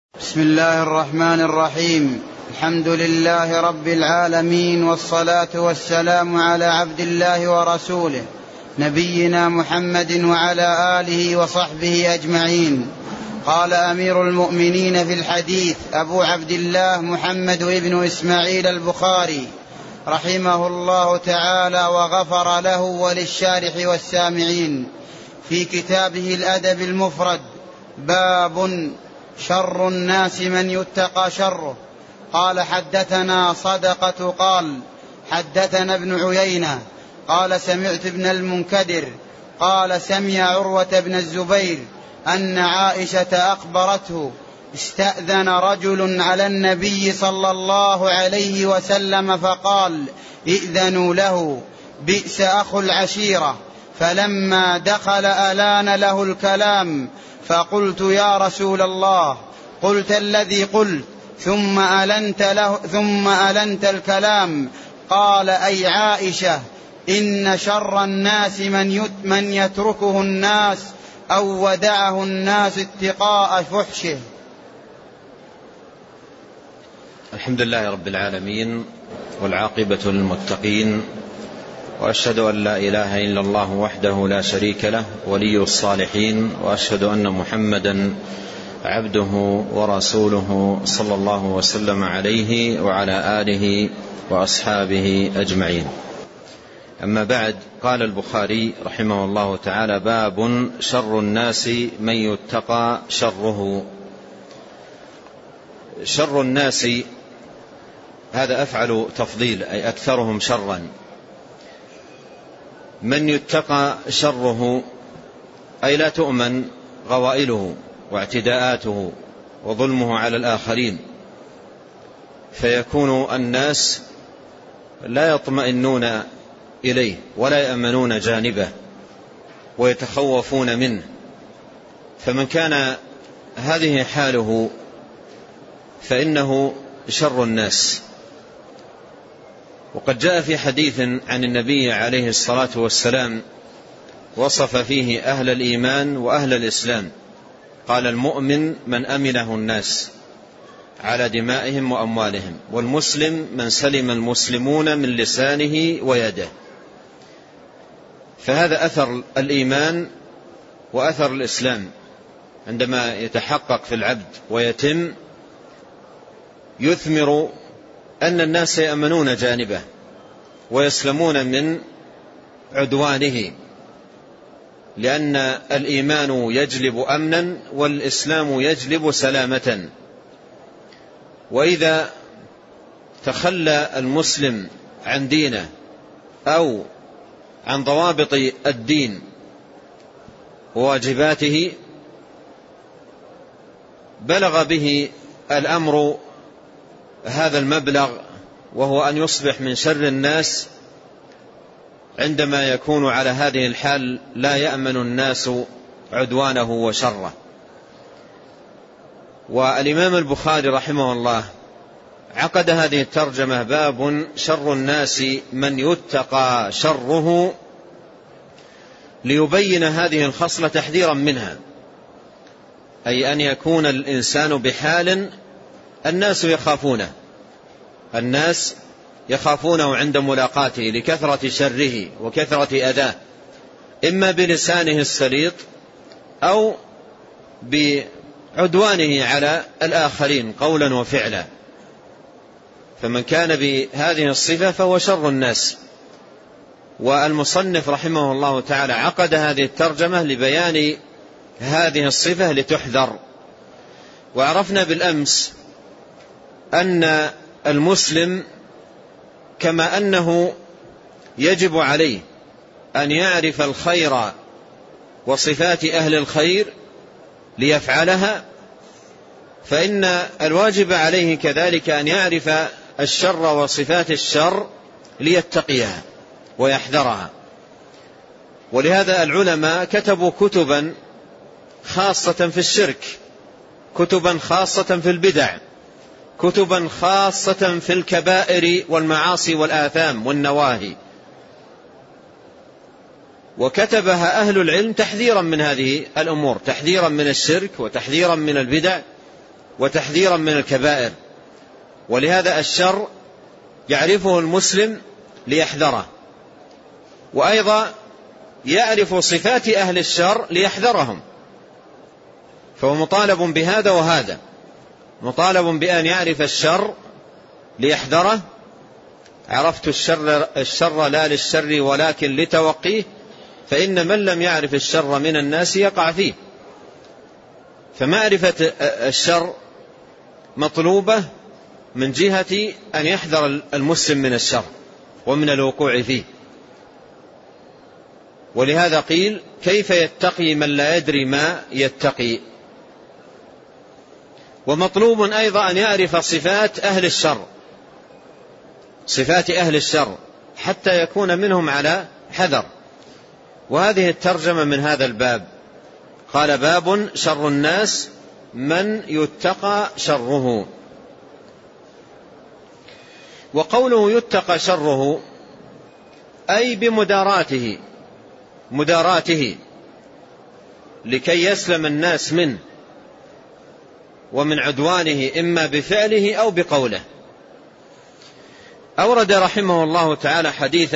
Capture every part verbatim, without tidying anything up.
بسم الله الرحمن الرحيم. الحمد لله رب العالمين، والصلاة والسلام على عبد الله ورسوله نبينا محمد وعلى آله وصحبه أجمعين. قال أمير المؤمنين في الحديث أبو عبد الله محمد بن إسماعيل البخاري رحمه الله تعالى وغفر له وللشارح والسامعين في كتابه الأدب المفرد: باب شر الناس من يتقى شره. قال: حدثنا صدقة قال حدثنا ابن عيينة قال سمعت ابن المنكدر قال سمع عروة بن الزبير أن عائشة أخبرته استأذن رجل على النبي صلى الله عليه وسلم فقال: ائذنوا له، بئس أخو العشيرة. فلما دخل ألان له الكلام، فقلت: يا رسول الله، قلت الذي قلت ثم ألنت, له ثم ألنت الكلام. قال: أي عائشة، إن شر الناس من, من يتركه الناس أو ودعه الناس اتقاء فحشه. الحمد لله رب العالمين، والعاقبة للمتقين، وأشهد أن لا إله إلا الله وحده لا شريك له ولي الصالحين، وأشهد أن محمدا عبده ورسوله صلى الله وسلم عليه وعلى آله وأصحابه أجمعين. أما بعد، قال البخاري رحمه الله تعالى: باب شر الناس من يتقى شره. شر الناس هذا أفعل تفضيل، أي أكثرهم شرا. من يتقى شره أي لا تؤمن غوائله واعتداءاته وظلمه على الآخرين، فيكون الناس لا يطمئنون إليه ولا يأمنون جانبه ويتخوفون منه. فمن كان هذه حاله فإنه شر الناس. وقد جاء في حديث عن النبي عليه الصلاة والسلام وصف فيه أهل الإيمان وأهل الإسلام، قال: المؤمن من أمنه الناس على دمائهم وأموالهم، والمسلم من سلم المسلمون من لسانه ويده. فهذا أثر الإيمان وأثر الإسلام عندما يتحقق في العبد ويتم، يثمر أن الناس يأمنون جانبه ويسلمون من عدوانه، لأن الإيمان يجلب أمنا والإسلام يجلب سلامة. وإذا تخلى المسلم عن دينه أو عن ضوابط الدين وواجباته، بلغ به الأمر هذا المبلغ، وهو أن يصبح من شر الناس عندما يكون على هذه الحال لا يأمن الناس عدوانه وشره. والإمام البخاري رحمه الله عقد هذه الترجمة: باب شر الناس من يتقى شره، ليبين هذه الخصلة تحذيرا منها، أي أن يكون الإنسان بحال الناس يخافونه الناس يخافونه عند ملاقاته لكثرة شره وكثرة أذاه، إما بلسانه السليط أو بعدوانه على الآخرين قولا وفعلا. فمن كان بهذه الصفة فهو شر الناس. والمصنف رحمه الله تعالى عقد هذه الترجمة لبيان هذه الصفة لتحذر. وعرفنا بالأمس أن المسلم كما أنه يجب عليه أن يعرف الخير وصفات أهل الخير ليفعلها، فإن الواجب عليه كذلك أن يعرف الشر وصفات الشر ليتقيها ويحذرها. ولهذا العلماء كتبوا كتبا خاصة في الشرك، كتبا خاصة في البدع، كتبا خاصة في الكبائر والمعاصي والآثام والنواهي، وكتبها أهل العلم تحذيرا من هذه الأمور، تحذيرا من الشرك وتحذيرا من البدع وتحذيرا من الكبائر. ولهذا الشر يعرفه المسلم ليحذره، وأيضا يعرف صفات أهل الشر ليحذرهم، فهو مطالب بهذا وهذا، مطالب بأن يعرف الشر ليحذره. عرفت الشر, الشر لا للشر ولكن لتوقيه، فإن من لم يعرف الشر من الناس يقع فيه. فمعرفة الشر مطلوبة من جهة أن يحذر المسلم من الشر ومن الوقوع فيه. ولهذا قيل كيف يتقي من لا يدري ما يتقي. ومطلوب أيضا أن يعرف صفات أهل الشر، صفات أهل الشر حتى يكون منهم على حذر. وهذه الترجمة من هذا الباب. قال باب شر الناس من يتقى شره. وقوله يتقى شره أي بمداراته، مداراته لكي يسلم الناس منه ومن عدوانه إما بفعله أو بقوله. أورد رحمه الله تعالى حديث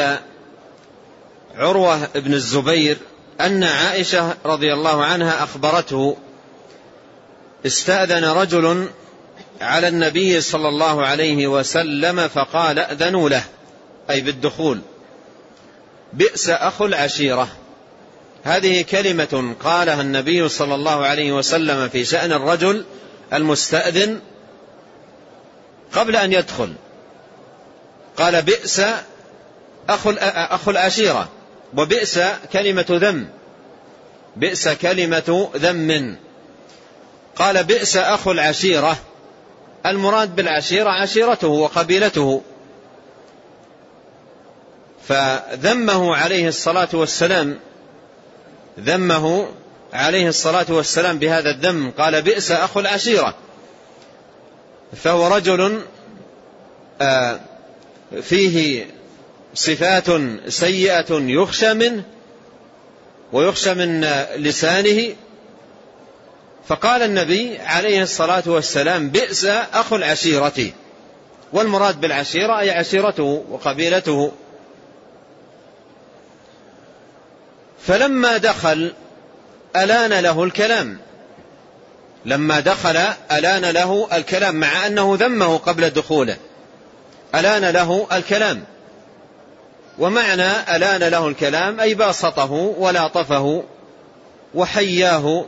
عروة بن الزبير أن عائشة رضي الله عنها أخبرته استأذن رجل على النبي صلى الله عليه وسلم فقال أذنوا له، أي بالدخول، بئس أخو العشيرة. هذه كلمة قالها النبي صلى الله عليه وسلم في شأن الرجل المستأذن قبل أن يدخل، قال بئس أخو العشيرة. وبئس كلمة ذم، بئس كلمة ذم. قال بئس أخو العشيرة، المراد بالعشيرة عشيرته وقبيلته. فذمه عليه الصلاة والسلام ذمه عليه الصلاة والسلام بهذا الذم، قال بئس أخو العشيرة. فهو رجل فيه صفات سيئة يخشى منه ويخشى من لسانه. فقال النبي عليه الصلاة والسلام بئس أخو العشيرة، والمراد بالعشيرة أي عشيرته وقبيلته. فلما دخل ألان له الكلام، لما دخل ألان له الكلام، مع أنه ذمه قبل دخوله، ألان له الكلام. ومعنى ألان له الكلام أي باسطه ولاطفه وحياه،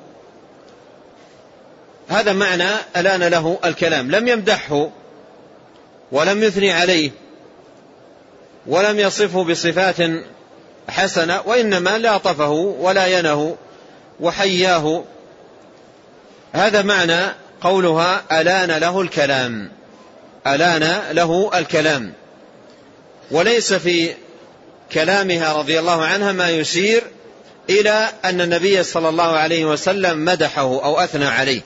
هذا معنى ألان له الكلام. لم يمدحه ولم يثني عليه ولم يصفه بصفات حسنة، وإنما لاطفه ولاينه وحياه. هذا معنى قولها ألان له الكلام، ألان له الكلام. وليس في كلامها رضي الله عنها ما يشير إلى أن النبي صلى الله عليه وسلم مدحه أو أثنى عليه.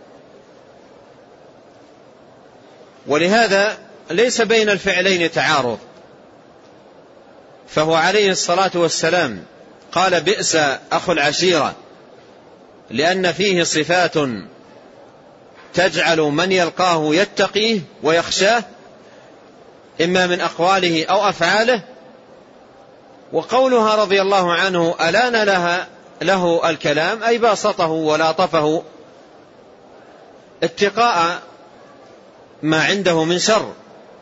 ولهذا ليس بين الفعلين تعارض، فهو عليه الصلاة والسلام قال بئس أخو العشيرة لأن فيه صفات تجعل من يلقاه يتقيه ويخشاه إما من أقواله أو أفعاله. وقولها رضي الله عنه ألان لها له الكلام أي باسطه ولاطفه اتقاء ما عنده من شر.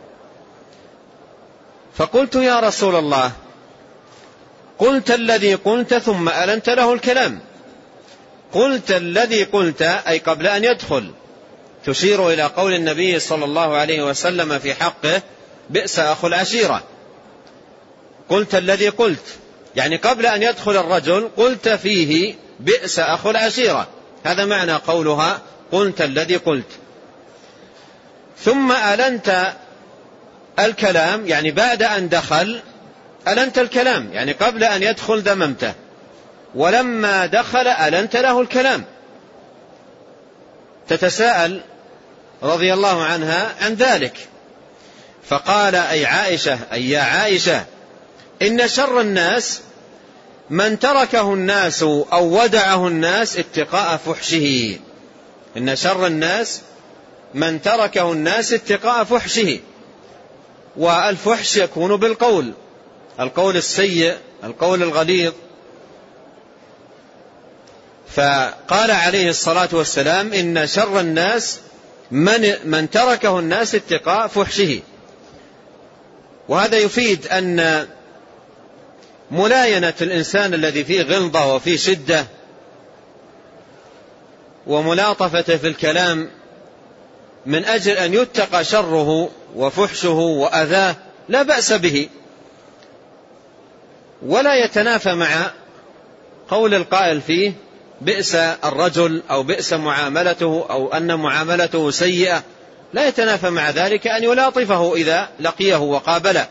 فقلت يا رسول الله قلت الذي قلت ثم ألنت له الكلام، قلت الذي قلت أي قبل أن يدخل، تشير إلى قول النبي صلى الله عليه وسلم في حقه بئس أخو العشيرة. قلت الذي قلت يعني قبل أن يدخل الرجل قلت فيه بئس أخو العشيرة، هذا معنى قولها قلت الذي قلت. ثم ألنت الكلام يعني بعد أن دخل ألنت الكلام، يعني قبل أن يدخل ذممته، ولما دخل ألنت له الكلام. تتساءل رضي الله عنها عن ذلك، فقال أي عائشة أي يا عائشة إن شر الناس من تركه الناس أو ودعه الناس اتقاء فحشه. إن شر الناس من تركه الناس اتقاء فحشه. والفحش يكون بالقول، القول السيء، القول الغليظ. فقال عليه الصلاة والسلام إن شر الناس من, من تركه الناس اتقاء فحشه. وهذا يفيد أن ملاينة الإنسان الذي فيه غلظة وفيه شدة وملاطفته في الكلام من أجل أن يتقى شره وفحشه وأذاه لا بأس به، ولا يتنافى مع قول القائل فيه بئس الرجل أو بئس معاملته أو أن معاملته سيئة، لا يتنافى مع ذلك أن يلاطفه إذا لقيه وقابله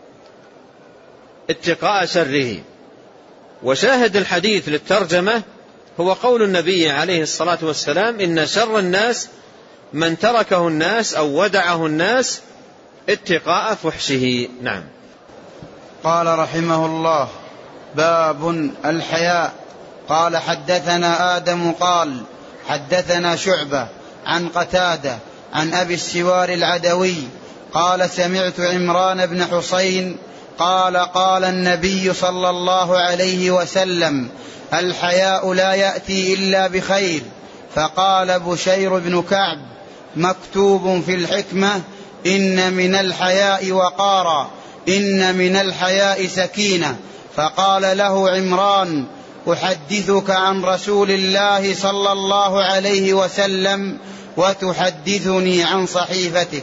اتقاء شره. وشاهد الحديث للترجمة هو قول النبي عليه الصلاة والسلام إن شر الناس من تركه الناس أو ودعه الناس اتقاء فحشه. نعم. قال رحمه الله: باب الحياء. قال حدثنا آدم قال حدثنا شعبة عن قتادة عن أبي السوار العدوي قال سمعت عمران بن حسين قال قال النبي صلى الله عليه وسلم: الحياء لا يأتي إلا بخير. فقال بشير بن كعب: مكتوب في الحكمة: إن من الحياء وقارا، إن من الحياء سكينة. فقال له عمران: أحدثك عن رسول الله صلى الله عليه وسلم وتحدثني عن صحيفتك.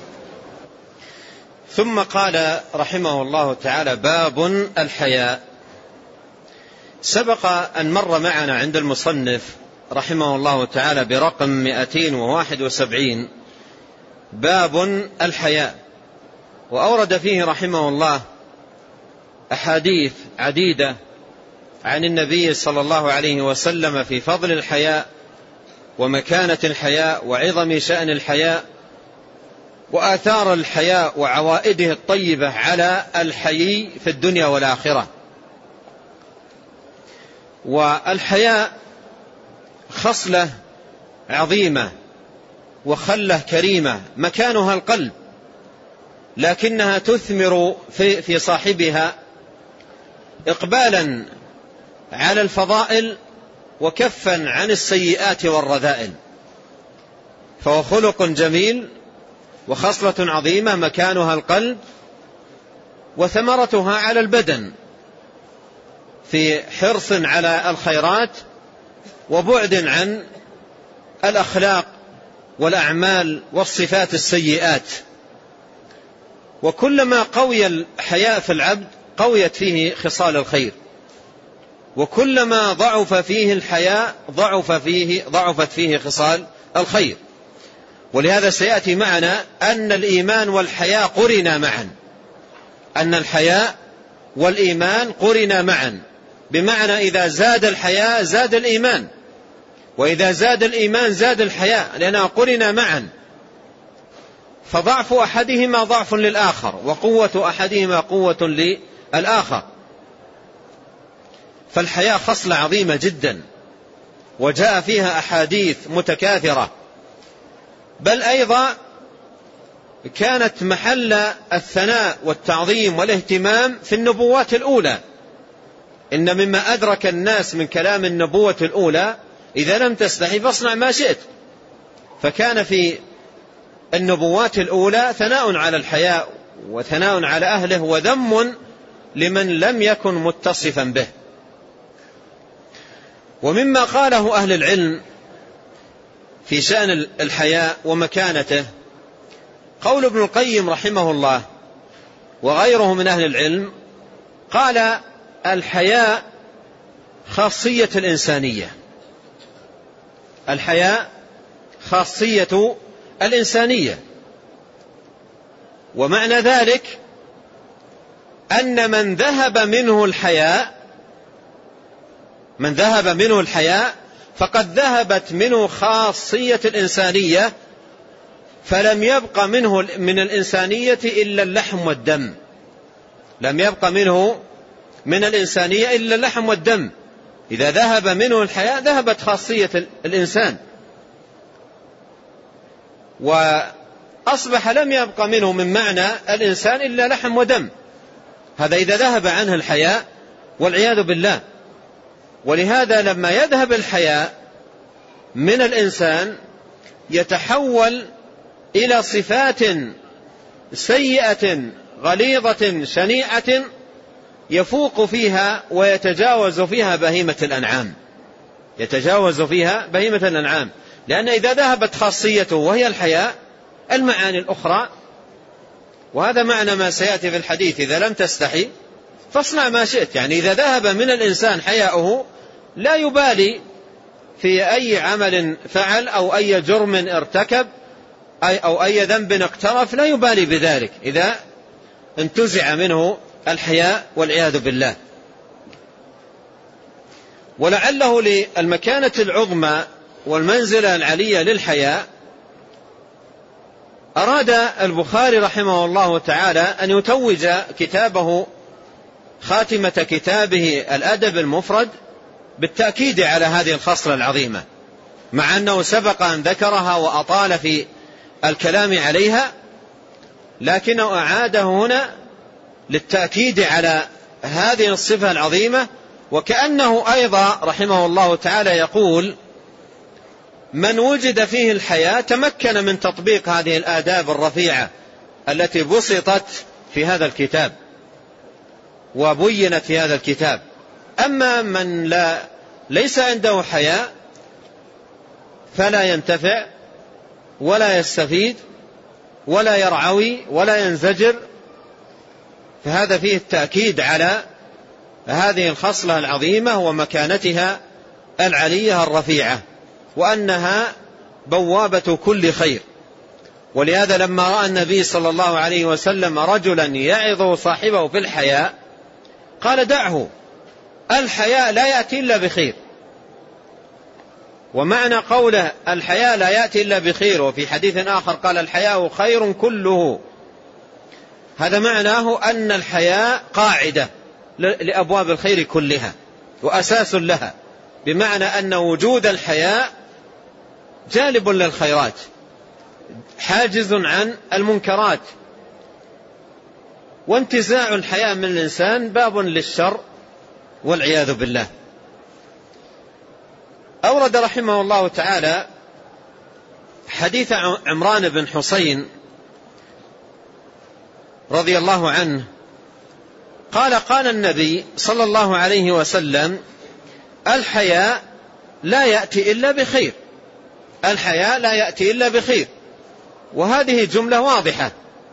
ثم قال رحمه الله تعالى: باب الحياء. سبق أن مر معنا عند المصنف رحمه الله تعالى برقم مئتين وواحد وسبعين باب الحياء، وأورد فيه رحمه الله أحاديث عديدة عن النبي صلى الله عليه وسلم في فضل الحياء ومكانة الحياء وعظم شأن الحياء وآثار الحياء وعوائده الطيبة على الحيي في الدنيا والآخرة. والحياء خصلة عظيمة وخلة كريمة مكانها القلب، لكنها تثمر في, في صاحبها إقبالا على الفضائل وكفا عن السيئات والرذائل، فهو خلق جميل وخصلة عظيمة مكانها القلب، وثمرتها على البدن في حرص على الخيرات وبعد عن الأخلاق والأعمال والصفات السيئات. وكلما قوي الحياء في العبد قويت فيه خصال الخير، وكلما ضعف فيه الحياء ضعف فيه ضعفت فيه خصال الخير. ولهذا سيأتي معنا أن الإيمان والحياء قرنا معا، أن الحياء والإيمان قرنا معا، بمعنى إذا زاد الحياء زاد الإيمان، وإذا زاد الإيمان زاد الحياء، لأنها قرنا معا. فضعف أحدهما ضعف للآخر، وقوة أحدهما قوة للآخر. فالحياء خصلة عظيمة جدا، وجاء فيها أحاديث متكاثرة، بل أيضا كانت محل الثناء والتعظيم والاهتمام في النبوات الأولى. إن مما أدرك الناس من كلام النبوة الأولى: إذا لم تستحي فاصنع ما شئت. فكان في النبوات الأولى ثناء على الحياء وثناء على أهله وذم لمن لم يكن متصفا به. ومما قاله أهل العلم في شأن الحياء ومكانته قول ابن القيم رحمه الله وغيره من أهل العلم، قال: الحياء خاصية الإنسانية. الحياء خاصية الإنسانية، ومعنى ذلك أن من ذهب منه الحياء من ذهب منه الحياء فقد ذهبت منه خاصية الإنسانية، فلم يبق منه من الإنسانية إلا اللحم والدم. لم يبق منه من الإنسانية إلا اللحم والدم. إذا ذهب منه الحياء ذهبت خاصية الإنسان. وأصبح لم يبقى منه من معنى الإنسان إلا لحم ودم. هذا إذا ذهب عنه الحياء والعياذ بالله. ولهذا لما يذهب الحياء من الإنسان يتحول إلى صفات سيئة غليظة شنيعة يفوق فيها ويتجاوز فيها بهيمة الأنعام، يتجاوز فيها بهيمة الأنعام، لأن إذا ذهبت خاصيته وهي الحياء المعاني الأخرى، وهذا معنى ما سيأتي في الحديث: إذا لم تستحي فاصنع ما شئت. يعني إذا ذهب من الإنسان حياؤه لا يبالي في أي عمل فعل أو أي جرم ارتكب أو أي ذنب اقترف، لا يبالي بذلك إذا انتزع منه الحياء والعياذ بالله. ولعله للمكانة العظمى والمنزلة العلية للحياء أراد البخاري رحمه الله تعالى أن يتوج كتابه خاتمة كتابه الأدب المفرد بالتأكيد على هذه الخصلة العظيمة، مع أنه سبق أن ذكرها وأطال في الكلام عليها، لكنه أعاده هنا للتأكيد على هذه الصفة العظيمة. وكأنه أيضا رحمه الله تعالى يقول: من وجد فيه الحياة تمكن من تطبيق هذه الآداب الرفيعة التي بسطت في هذا الكتاب وبينت في هذا الكتاب. أما من لا ليس عنده حياء فلا ينتفع ولا يستفيد ولا يرعوي ولا ينزجر، فهذا فيه التأكيد على هذه الخصلة العظيمة ومكانتها العلية الرفيعة، وأنها بوابة كل خير. ولهذا لما رأى النبي صلى الله عليه وسلم رجلا يعظ صاحبه في الحياء قال: دعه، الحياء لا يأتي إلا بخير. ومعنى قوله الحياء لا يأتي إلا بخير، وفي حديث آخر قال: الحياء خير كله، هذا معناه أن الحياء قاعدة لأبواب الخير كلها وأساس لها، بمعنى أن وجود الحياء جالب للخيرات، حاجز عن المنكرات، وانتزاع الحياء من الإنسان باب للشر والعياذ بالله. أورد رحمه الله تعالى حديث عمران بن حسين رضي الله عنه قال: قال النبي صلى الله عليه وسلم: الحياء لا يأتي إلا بخير، الحياء لا يأتي إلا بخير. وهذه جملة واضحة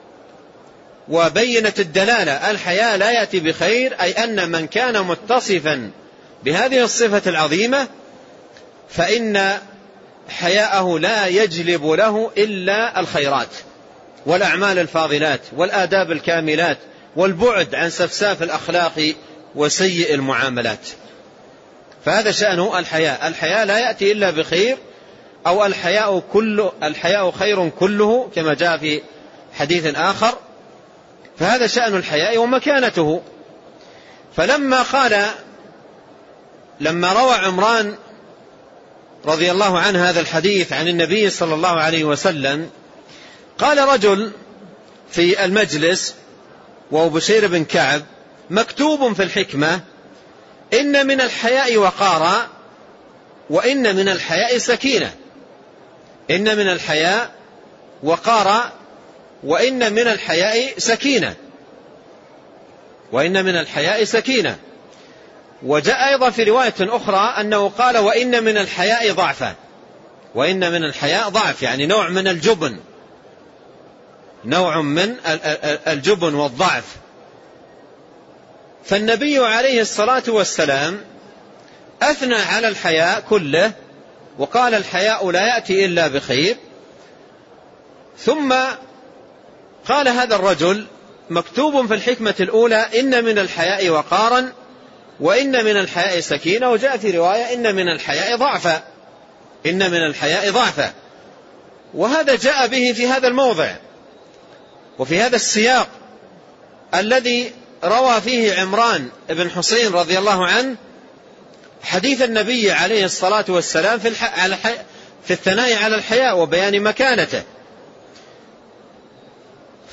وبينت الدلالة. الحياء لا يأتي بخير أي أن من كان متصفا بهذه الصفة العظيمة فإن حياءه لا يجلب له إلا الخيرات والأعمال الفاضلات والآداب الكاملات والبعد عن سفساف الأخلاق وسيء المعاملات. فهذا شأنه الحياء. الحياء لا يأتي إلا بخير، أو الحياء كله، الحياء خير كله كما جاء في حديث آخر. فهذا شأن الحياء ومكانته. فلما قال لما روى عمران رضي الله عنه هذا الحديث عن النبي صلى الله عليه وسلم، قال رجل في المجلس وهو بشير بن كعب: مكتوب في الحكمة: إن من الحياء وقارا وإن من الحياء سكينة. إن من الحياء وقارا وإن من الحياء سكينة. وإن من الحياء سكينة. وجاء أيضا في رواية أخرى أنه قال: وإن من الحياء ضعفا. وإن من الحياء ضعف، يعني نوع من الجبن، نوع من الجبن والضعف. فالنبي عليه الصلاة والسلام أثنى على الحياء كله وقال: الحياء لا يأتي إلا بخير. ثم قال هذا الرجل: مكتوب في الحكمة الأولى إن من الحياء وقارا وإن من الحياء سكينة. وجاء في رواية إن من الحياء ضعفا. إن من الحياء ضعفا. وهذا جاء به في هذا الموضع وفي هذا السياق الذي روى فيه عمران بن حسين رضي الله عنه حديث النبي عليه الصلاة والسلام في, في الثناء على الحياء وبيان مكانته.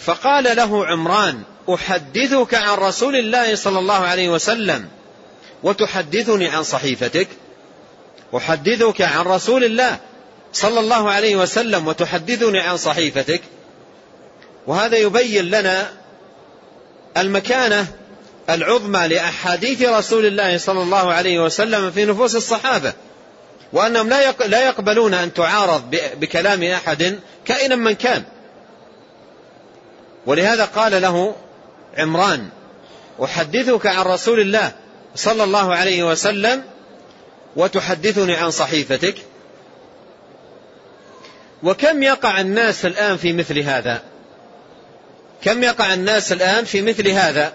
فقال له عمران: أحدثك عن رسول الله صلى الله عليه وسلم وتحدثني عن صحيفتك؟ أحدثك عن رسول الله صلى الله عليه وسلم وتحدثني عن صحيفتك؟ وهذا يبين لنا المكانة العظمى لأحاديث رسول الله صلى الله عليه وسلم في نفوس الصحابة، وأنهم لا يقبلون أن تعارض بكلام أحد كائنا من كان. ولهذا قال له عمران: أحدثك عن رسول الله صلى الله عليه وسلم وتحدثني عن صحيفتك. وكم يقع الناس الآن في مثل هذا؟ كم يقع الناس الآن في مثل هذا؟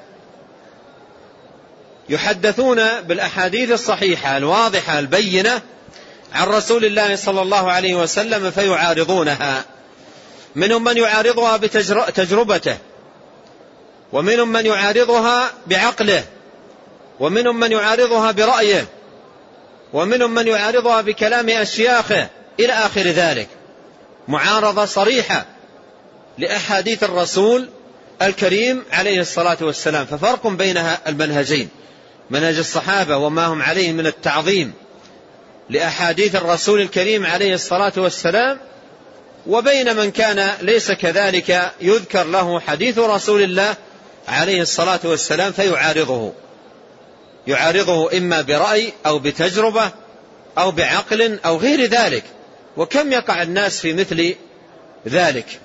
يحدثون بالأحاديث الصحيحة الواضحة البينة عن رسول الله صلى الله عليه وسلم فيعارضونها. منهم من يعارضها بتجربته، ومنهم من يعارضها بعقله، ومنهم من يعارضها برأيه، ومنهم من يعارضها بكلام أشياخه إلى آخر ذلك. معارضة صريحة لأحاديث الرسول الكريم عليه الصلاة والسلام. ففرق بين المنهجين، منهج الصحابة وما هم عليه من التعظيم لأحاديث الرسول الكريم عليه الصلاة والسلام، وبين من كان ليس كذلك، يذكر له حديث رسول الله عليه الصلاة والسلام فيعارضه، يعارضه إما برأي أو بتجربة أو بعقل أو غير ذلك. وكم يقع الناس في مثل ذلك.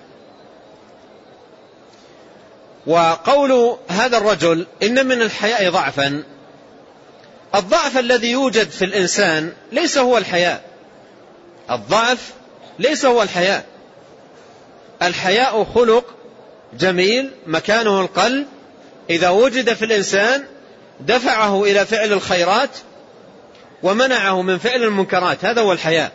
وقول هذا الرجل: إن من الحياء ضعفا، الضعف الذي يوجد في الإنسان ليس هو الحياء. الضعف ليس هو الحياء. الحياء خلق جميل مكانه القلب، إذا وجد في الإنسان دفعه إلى فعل الخيرات ومنعه من فعل المنكرات. هذا هو الحياء،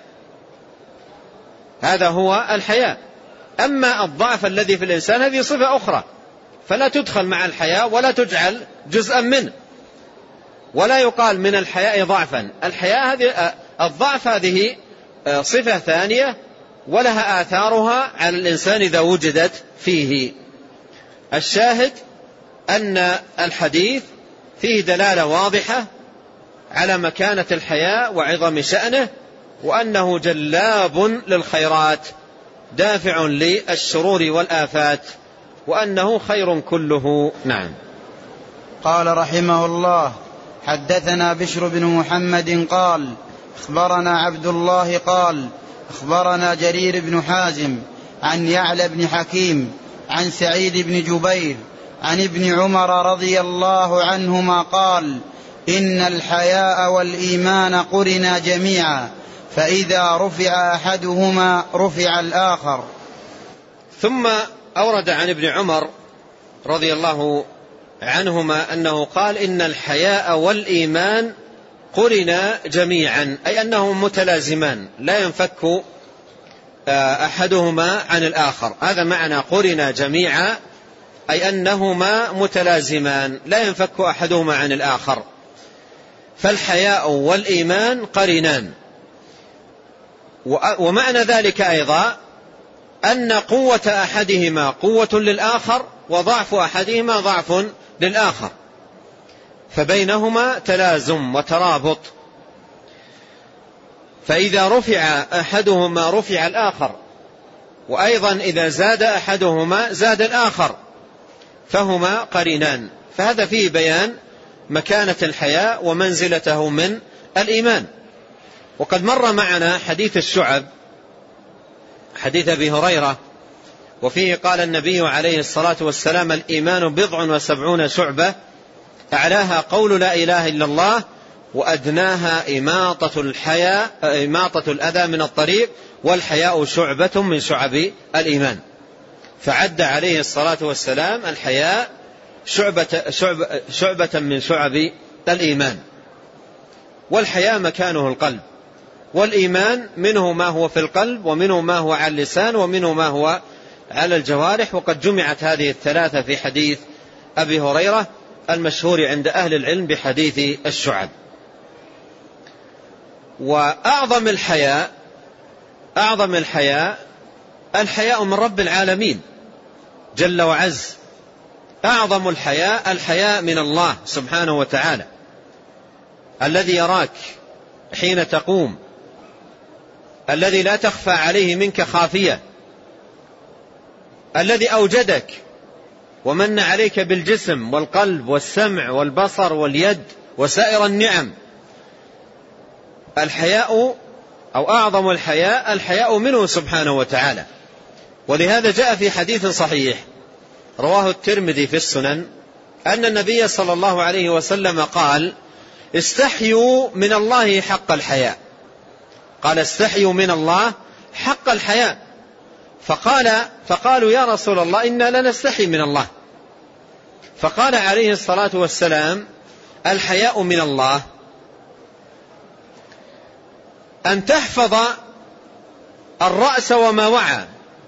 هذا هو الحياء. أما الضعف الذي في الإنسان هذه صفة أخرى، فلا تدخل مع الحياء ولا تجعل جزءا منه، ولا يقال من الحياء ضعفا. الحياء هذه، الضعف هذه صفة ثانية ولها آثارها على الإنسان إذا وجدت فيه. الشاهد أن الحديث فيه دلالة واضحة على مكانة الحياء وعظم شأنه، وأنه جلاب للخيرات دافع للشرور والآفات، وأنه خير كله. نعم. قال رحمه الله: حدثنا بشر بن محمد قال أخبرنا عبد الله قال أخبرنا جرير بن حازم عن يعلى بن حكيم عن سعيد بن جبير عن ابن عمر رضي الله عنهما قال: إن الحياء والإيمان قرنا جميعا، فإذا رفع أحدهما رفع الآخر. ثم أورد عن ابن عمر رضي الله عنهما أنه قال: إن الحياء والإيمان قرنا جميعا، أي أنهم متلازمان لا ينفك أحدهما عن الآخر. هذا معنى قرنا جميعا، أي أنهما متلازمان لا ينفك أحدهما عن الآخر. فالحياء والإيمان قرنان. ومعنى ذلك أيضا أن قوة أحدهما قوة للآخر، وضعف أحدهما ضعف للآخر، فبينهما تلازم وترابط. فإذا رفع أحدهما رفع الآخر، وأيضا إذا زاد أحدهما زاد الآخر، فهما قرينان. فهذا فيه بيان مكانة الحياء ومنزلته من الإيمان. وقد مر معنا حديث الشعب، حديث أبي هريرة، وفيه قال النبي عليه الصلاة والسلام: الإيمان بضع وسبعون شعبة، أعلاها قول لا إله إلا الله، وأدناها إماطة الحياء إماطة الأذى من الطريق، والحياء شعبة من شعب الإيمان. فعد عليه الصلاة والسلام الحياء شعبة, شعبة, شعبة من شعب الإيمان. والحياء مكانه القلب، والإيمان منه ما هو في القلب، ومنه ما هو على اللسان، ومنه ما هو على الجوارح. وقد جمعت هذه الثلاثة في حديث أبي هريرة المشهور عند أهل العلم بحديث الشعب. وأعظم الحياء أعظم الحياء الحياء من رب العالمين، جل وعز. أعظم الحياء الحياء من الله سبحانه وتعالى، الذي يراك حين تقوم، الذي لا تخفى عليه منك خافية، الذي أوجدك ومن عليك بالجسم والقلب والسمع والبصر واليد وسائر النعم. الحياء أو أعظم الحياء الحياء منه سبحانه وتعالى. ولهذا جاء في حديث صحيح رواه الترمذي في السنن أن النبي صلى الله عليه وسلم قال: استحيوا من الله حق الحياء. قال: استحيوا من الله حق الحياء. فقال فقالوا: يا رسول الله إنا لا نستحي من الله. فقال عليه الصلاة والسلام: الحياء من الله أن تحفظ الرأس وما وعى،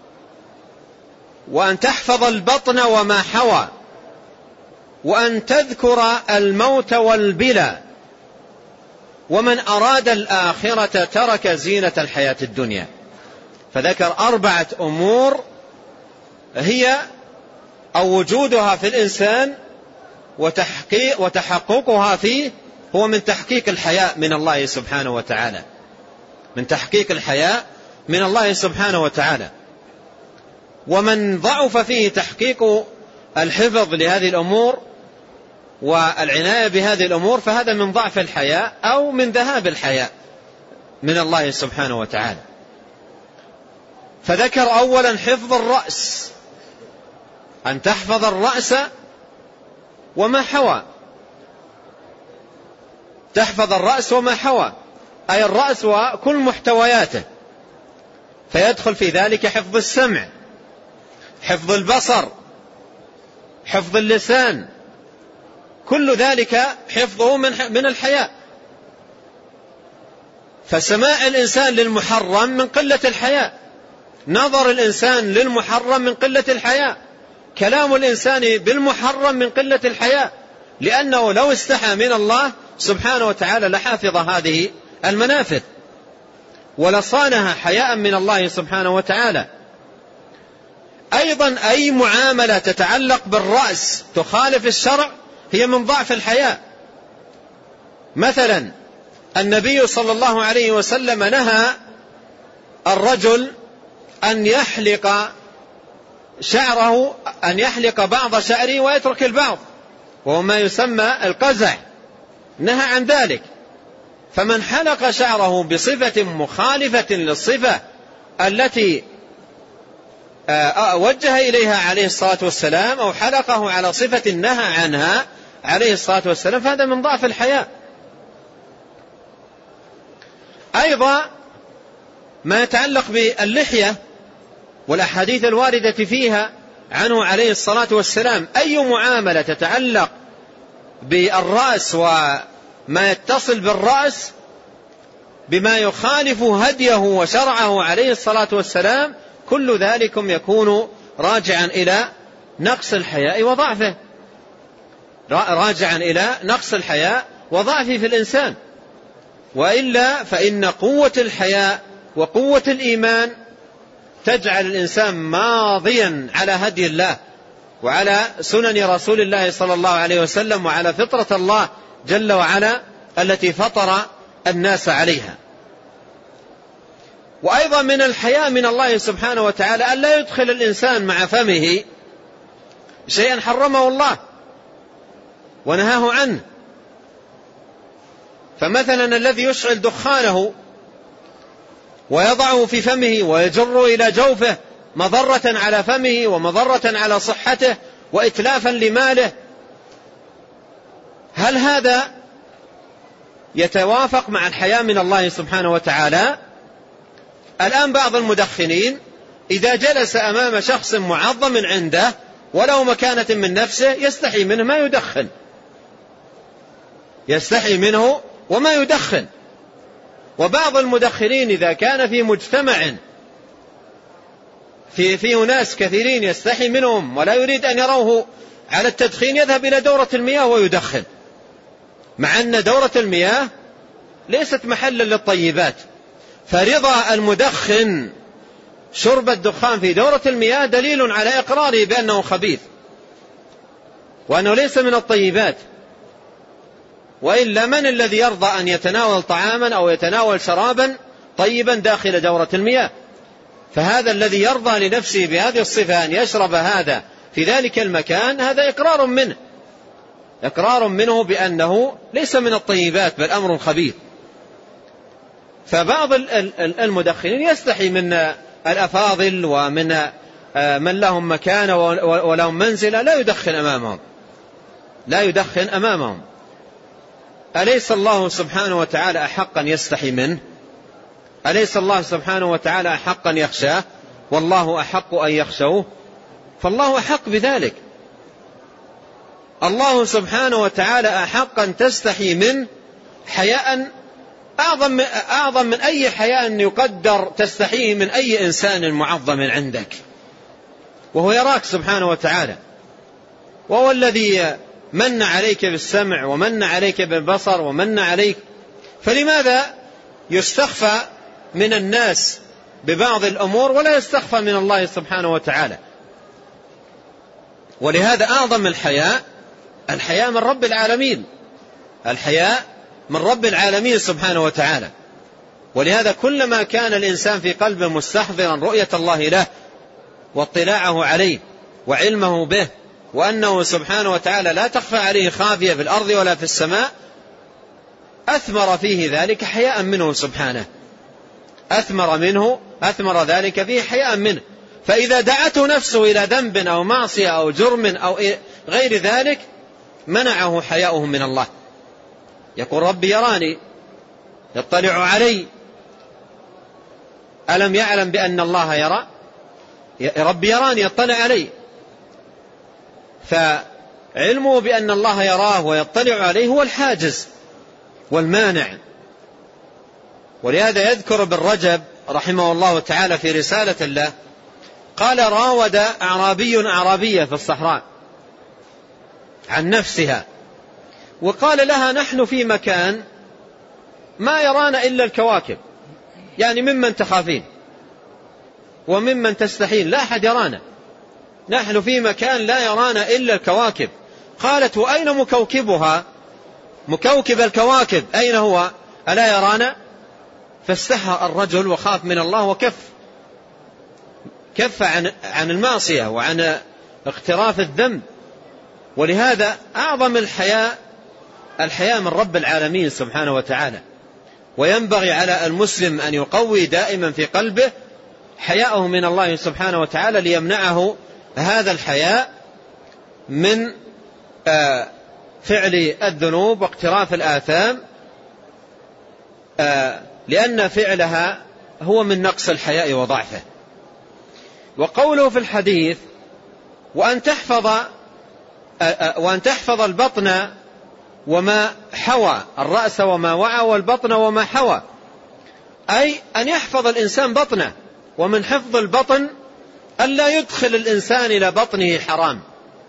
وأن تحفظ البطن وما حوى، وأن تذكر الموت والبلى، ومن أراد الآخرة ترك زينة الحياة الدنيا. فذكر أربعة أمور هي أو وجودها في الإنسان وتحقيق وتحققها فيه هو من تحقيق الحياء من الله سبحانه وتعالى، من تحقيق الحياء من الله سبحانه وتعالى. ومن ضعف فيه تحقيق الحفظ لهذه الأمور والعناية بهذه الأمور فهذا من ضعف الحياء أو من ذهاب الحياء من الله سبحانه وتعالى. فذكر أولا حفظ الرأس، أن تحفظ الرأس وما حوى. تحفظ الرأس وما حوى أي الرأس وكل محتوياته، فيدخل في ذلك حفظ السمع، حفظ البصر، حفظ اللسان، كل ذلك حفظه من الحياء. فسماع الإنسان للمحرم من قلة الحياء، نظر الإنسان للمحرم من قلة الحياء، كلام الإنسان بالمحرم من قلة الحياء، لأنه لو استحى من الله سبحانه وتعالى لحافظ هذه المنافذ ولصانها حياء من الله سبحانه وتعالى. أيضا أي معاملة تتعلق بالرأس تخالف الشرع هي من ضعف الحياء. مثلا النبي صلى الله عليه وسلم نهى الرجل أن يحلق شعره، أن يحلق بعض شعره ويترك البعض، وهو ما يسمى القزع، نهى عن ذلك. فمن حلق شعره بصفة مخالفة للصفة التي وجه إليها عليه الصلاة والسلام أو حلقه على صفة نهى عنها عليه الصلاة والسلام فهذا من ضعف الحياء. أيضا ما يتعلق باللحية والأحاديث الواردة فيها عنه عليه الصلاة والسلام، أي معاملة تتعلق بالرأس وما يتصل بالرأس بما يخالف هديه وشرعه عليه الصلاة والسلام كل ذلكم يكون راجعا إلى نقص الحياء وضعفه، راجعا إلى نقص الحياء وضعفه في الإنسان. وإلا فإن قوة الحياء وقوة الإيمان تجعل الإنسان ماضيا على هدي الله وعلى سنن رسول الله صلى الله عليه وسلم وعلى فطرة الله جل وعلا التي فطر الناس عليها. وأيضا من الحياء من الله سبحانه وتعالى أن لا يدخل الإنسان مع فمه شيئا حرمه الله ونهاه عنه. فمثلا الذي يشعل دخانه ويضعه في فمه ويجر إلى جوفه مضرة على فمه ومضرة على صحته وإتلافا لماله، هل هذا يتوافق مع الحياء من الله سبحانه وتعالى؟ الآن بعض المدخنين إذا جلس أمام شخص معظم عنده ولو مكانة من نفسه يستحي منه ما يدخن، يستحي منه وما يدخن. وبعض المدخنين إذا كان في مجتمع في فيه ناس كثيرين يستحي منهم ولا يريد أن يروه على التدخين يذهب إلى دورة المياه ويدخن، مع أن دورة المياه ليست محلا للطيبات. فرضا المدخن شرب الدخان في دورة المياه دليل على إقراره بأنه خبيث وأنه ليس من الطيبات، وإلا من الذي يرضى أن يتناول طعاما أو يتناول شرابا طيبا داخل دورة المياه؟ فهذا الذي يرضى لنفسه بهذه الصفة أن يشرب هذا في ذلك المكان، هذا إقرار منه، إقرار منه بأنه ليس من الطيبات بل أمر خبيث. فبعض المدخنين يستحي من الأفاضل ومن من لهم مكانة ولهم منزلة لا يدخن أمامهم، لا يدخن أمامهم. أليس الله سبحانه وتعالى أحق أن يستحي منه؟ أليس الله سبحانه وتعالى أحق أن يخشاه؟ والله أحق أن يخشوه، فالله أحق بذلك. الله سبحانه وتعالى أحق أن تستحي منه حياء أعظم, أعظم من أي حياء يقدر تستحيه من أي إنسان معظم عندك، وهو يراك سبحانه وتعالى، وهو الذي من عليك بالسمع ومن عليك بالبصر ومن عليك. فلماذا يستخفى من الناس ببعض الأمور ولا يستخفى من الله سبحانه وتعالى؟ ولهذا أعظم الحياء الحياء من رب العالمين، الحياء من رب العالمين سبحانه وتعالى. ولهذا كلما كان الإنسان في قلبه مستحضرا رؤية الله له واطلاعه عليه وعلمه به، وأنه سبحانه وتعالى لا تخفى عليه خافية في الأرض ولا في السماء، أثمر فيه ذلك حياء منه سبحانه، أثمر منه أثمر ذلك فيه حياء منه. فإذا دعته نفسه إلى ذنب أو معصية أو جرم أو غير ذلك منعه حياؤه من الله. يقول ربي يراني يطلع علي، ألم يعلم بأن الله يرى؟ ربي يراني يطلع علي، فعلمه بأن الله يراه ويطلع عليه هو الحاجز والمانع. ولهذا يذكر ابن رجب رحمه الله تعالى في رسالة له قال: راود أعرابي أعرابية في الصحراء عن نفسها وقال لها: نحن في مكان ما يرانا إلا الكواكب، يعني ممن تخافين وممن تستحين، لا أحد يرانا، نحن في مكان لا يرانا إلا الكواكب. قالت: وأين مكوكبها؟ مكوكب الكواكب أين هو؟ ألا يرانا؟ فاستحى الرجل وخاف من الله وكف كف عن عن المعصية وعن اقتراف الذنب. ولهذا أعظم الحياء الحياء من رب العالمين سبحانه وتعالى. وينبغي على المسلم أن يقوي دائما في قلبه حياءه من الله سبحانه وتعالى ليمنعه هذا الحياء من فعل الذنوب واقتراف الآثام، لأن فعلها هو من نقص الحياء وضعفه. وقوله في الحديث: وأن تحفظ وأن تحفظ البطن وما حوى، الرأس وما وعى والبطن وما حوى، أي أن يحفظ الإنسان بطنه. ومن حفظ البطن ألا يدخل الإنسان إلى بطنه حرام،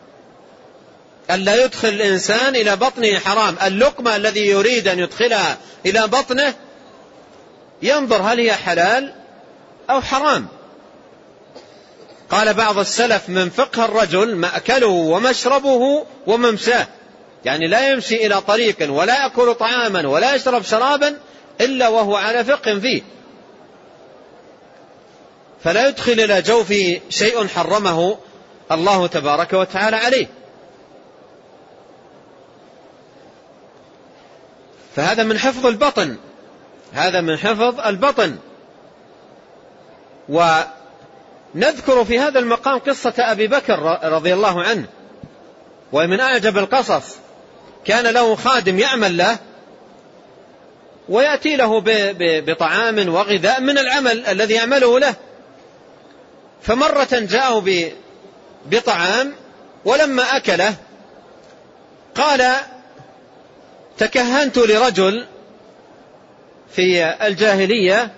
ألا يدخل الإنسان إلى بطنه حرام. اللقمة الذي يريد أن يدخلها إلى بطنه ينظر هل هي حلال أو حرام. قال بعض السلف: من فقه الرجل مأكله ومشربه وممشاه، يعني لا يمشي إلى طريق ولا يأكل طعاما ولا يشرب شرابا إلا وهو على فقه فيه، فلا يدخل إلى جوفه شيء حرمه الله تبارك وتعالى عليه. فهذا من حفظ البطن، هذا من حفظ البطن. ونذكر في هذا المقام قصة أبي بكر رضي الله عنه، ومن أعجب القصص. كان له خادم يعمل له ويأتي له بطعام وغذاء من العمل الذي يعمله له، فمرة جاءه بطعام ولما أكله قال: تكهنت لرجل في الجاهلية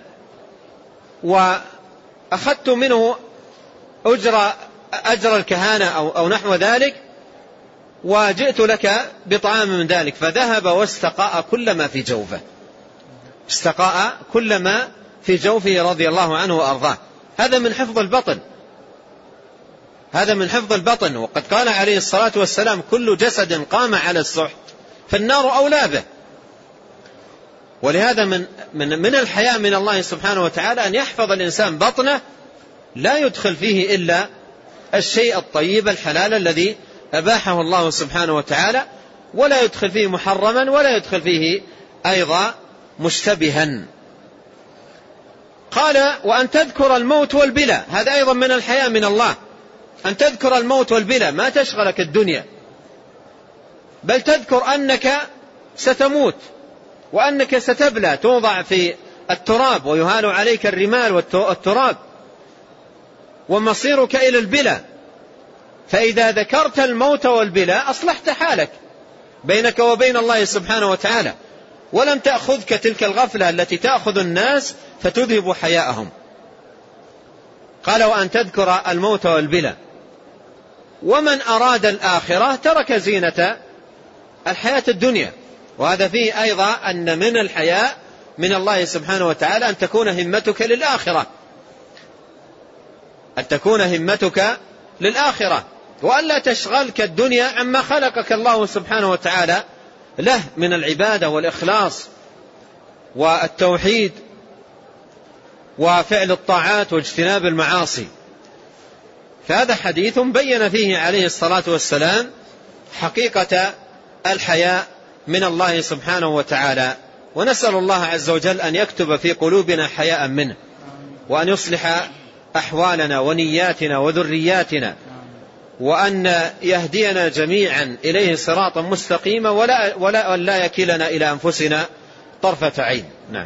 وأخذت منه أجر, أجر الكهانة أو, أو نحو ذلك، وجئت لك بطعام من ذلك. فذهب واستقاء كل ما في جوفه، استقاء كل ما في جوفه رضي الله عنه وأرضاه. هذا من حفظ البطن، هذا من حفظ البطن. وقد قال عليه الصلاة والسلام: كل جسد قام على السحت فالنار أولى به. ولهذا من, من, من الحياء من الله سبحانه وتعالى أن يحفظ الإنسان بطنه، لا يدخل فيه إلا الشيء الطيب الحلال الذي أباحه الله سبحانه وتعالى، ولا يدخل فيه محرما، ولا يدخل فيه أيضا مشتبها. قال: وأن تذكر الموت والبلى، هذا أيضا من الحياء من الله، أن تذكر الموت والبلى، ما تشغلك الدنيا، بل تذكر أنك ستموت، وأنك ستبلى، توضع في التراب ويهال عليك الرمال والتراب، ومصيرك إلى البلى. فإذا ذكرت الموت والبلى أصلحت حالك بينك وبين الله سبحانه وتعالى، ولم تأخذك تلك الغفلة التي تأخذ الناس فتذهب حياءهم. قال: وأن تذكر الموت والبلى. ومن أراد الآخرة ترك زينة الحياة الدنيا. وهذا فيه أيضا أن من الحياء من الله سبحانه وتعالى أن تكون همتك للآخرة، أن تكون همتك للآخرة، وأن لا تشغلك الدنيا عما خلقك الله سبحانه وتعالى له من العبادة والإخلاص والتوحيد وفعل الطاعات واجتناب المعاصي. فهذا حديث بين فيه عليه الصلاة والسلام حقيقة الحياء من الله سبحانه وتعالى. ونسأل الله عز وجل أن يكتب في قلوبنا حياء منه، وأن يصلح أحوالنا ونياتنا وذرياتنا، وأن يهدينا جميعا إليه صراطا مستقيما، ولا, ولا, ولا يكلنا إلى أنفسنا طرفة عين. نعم.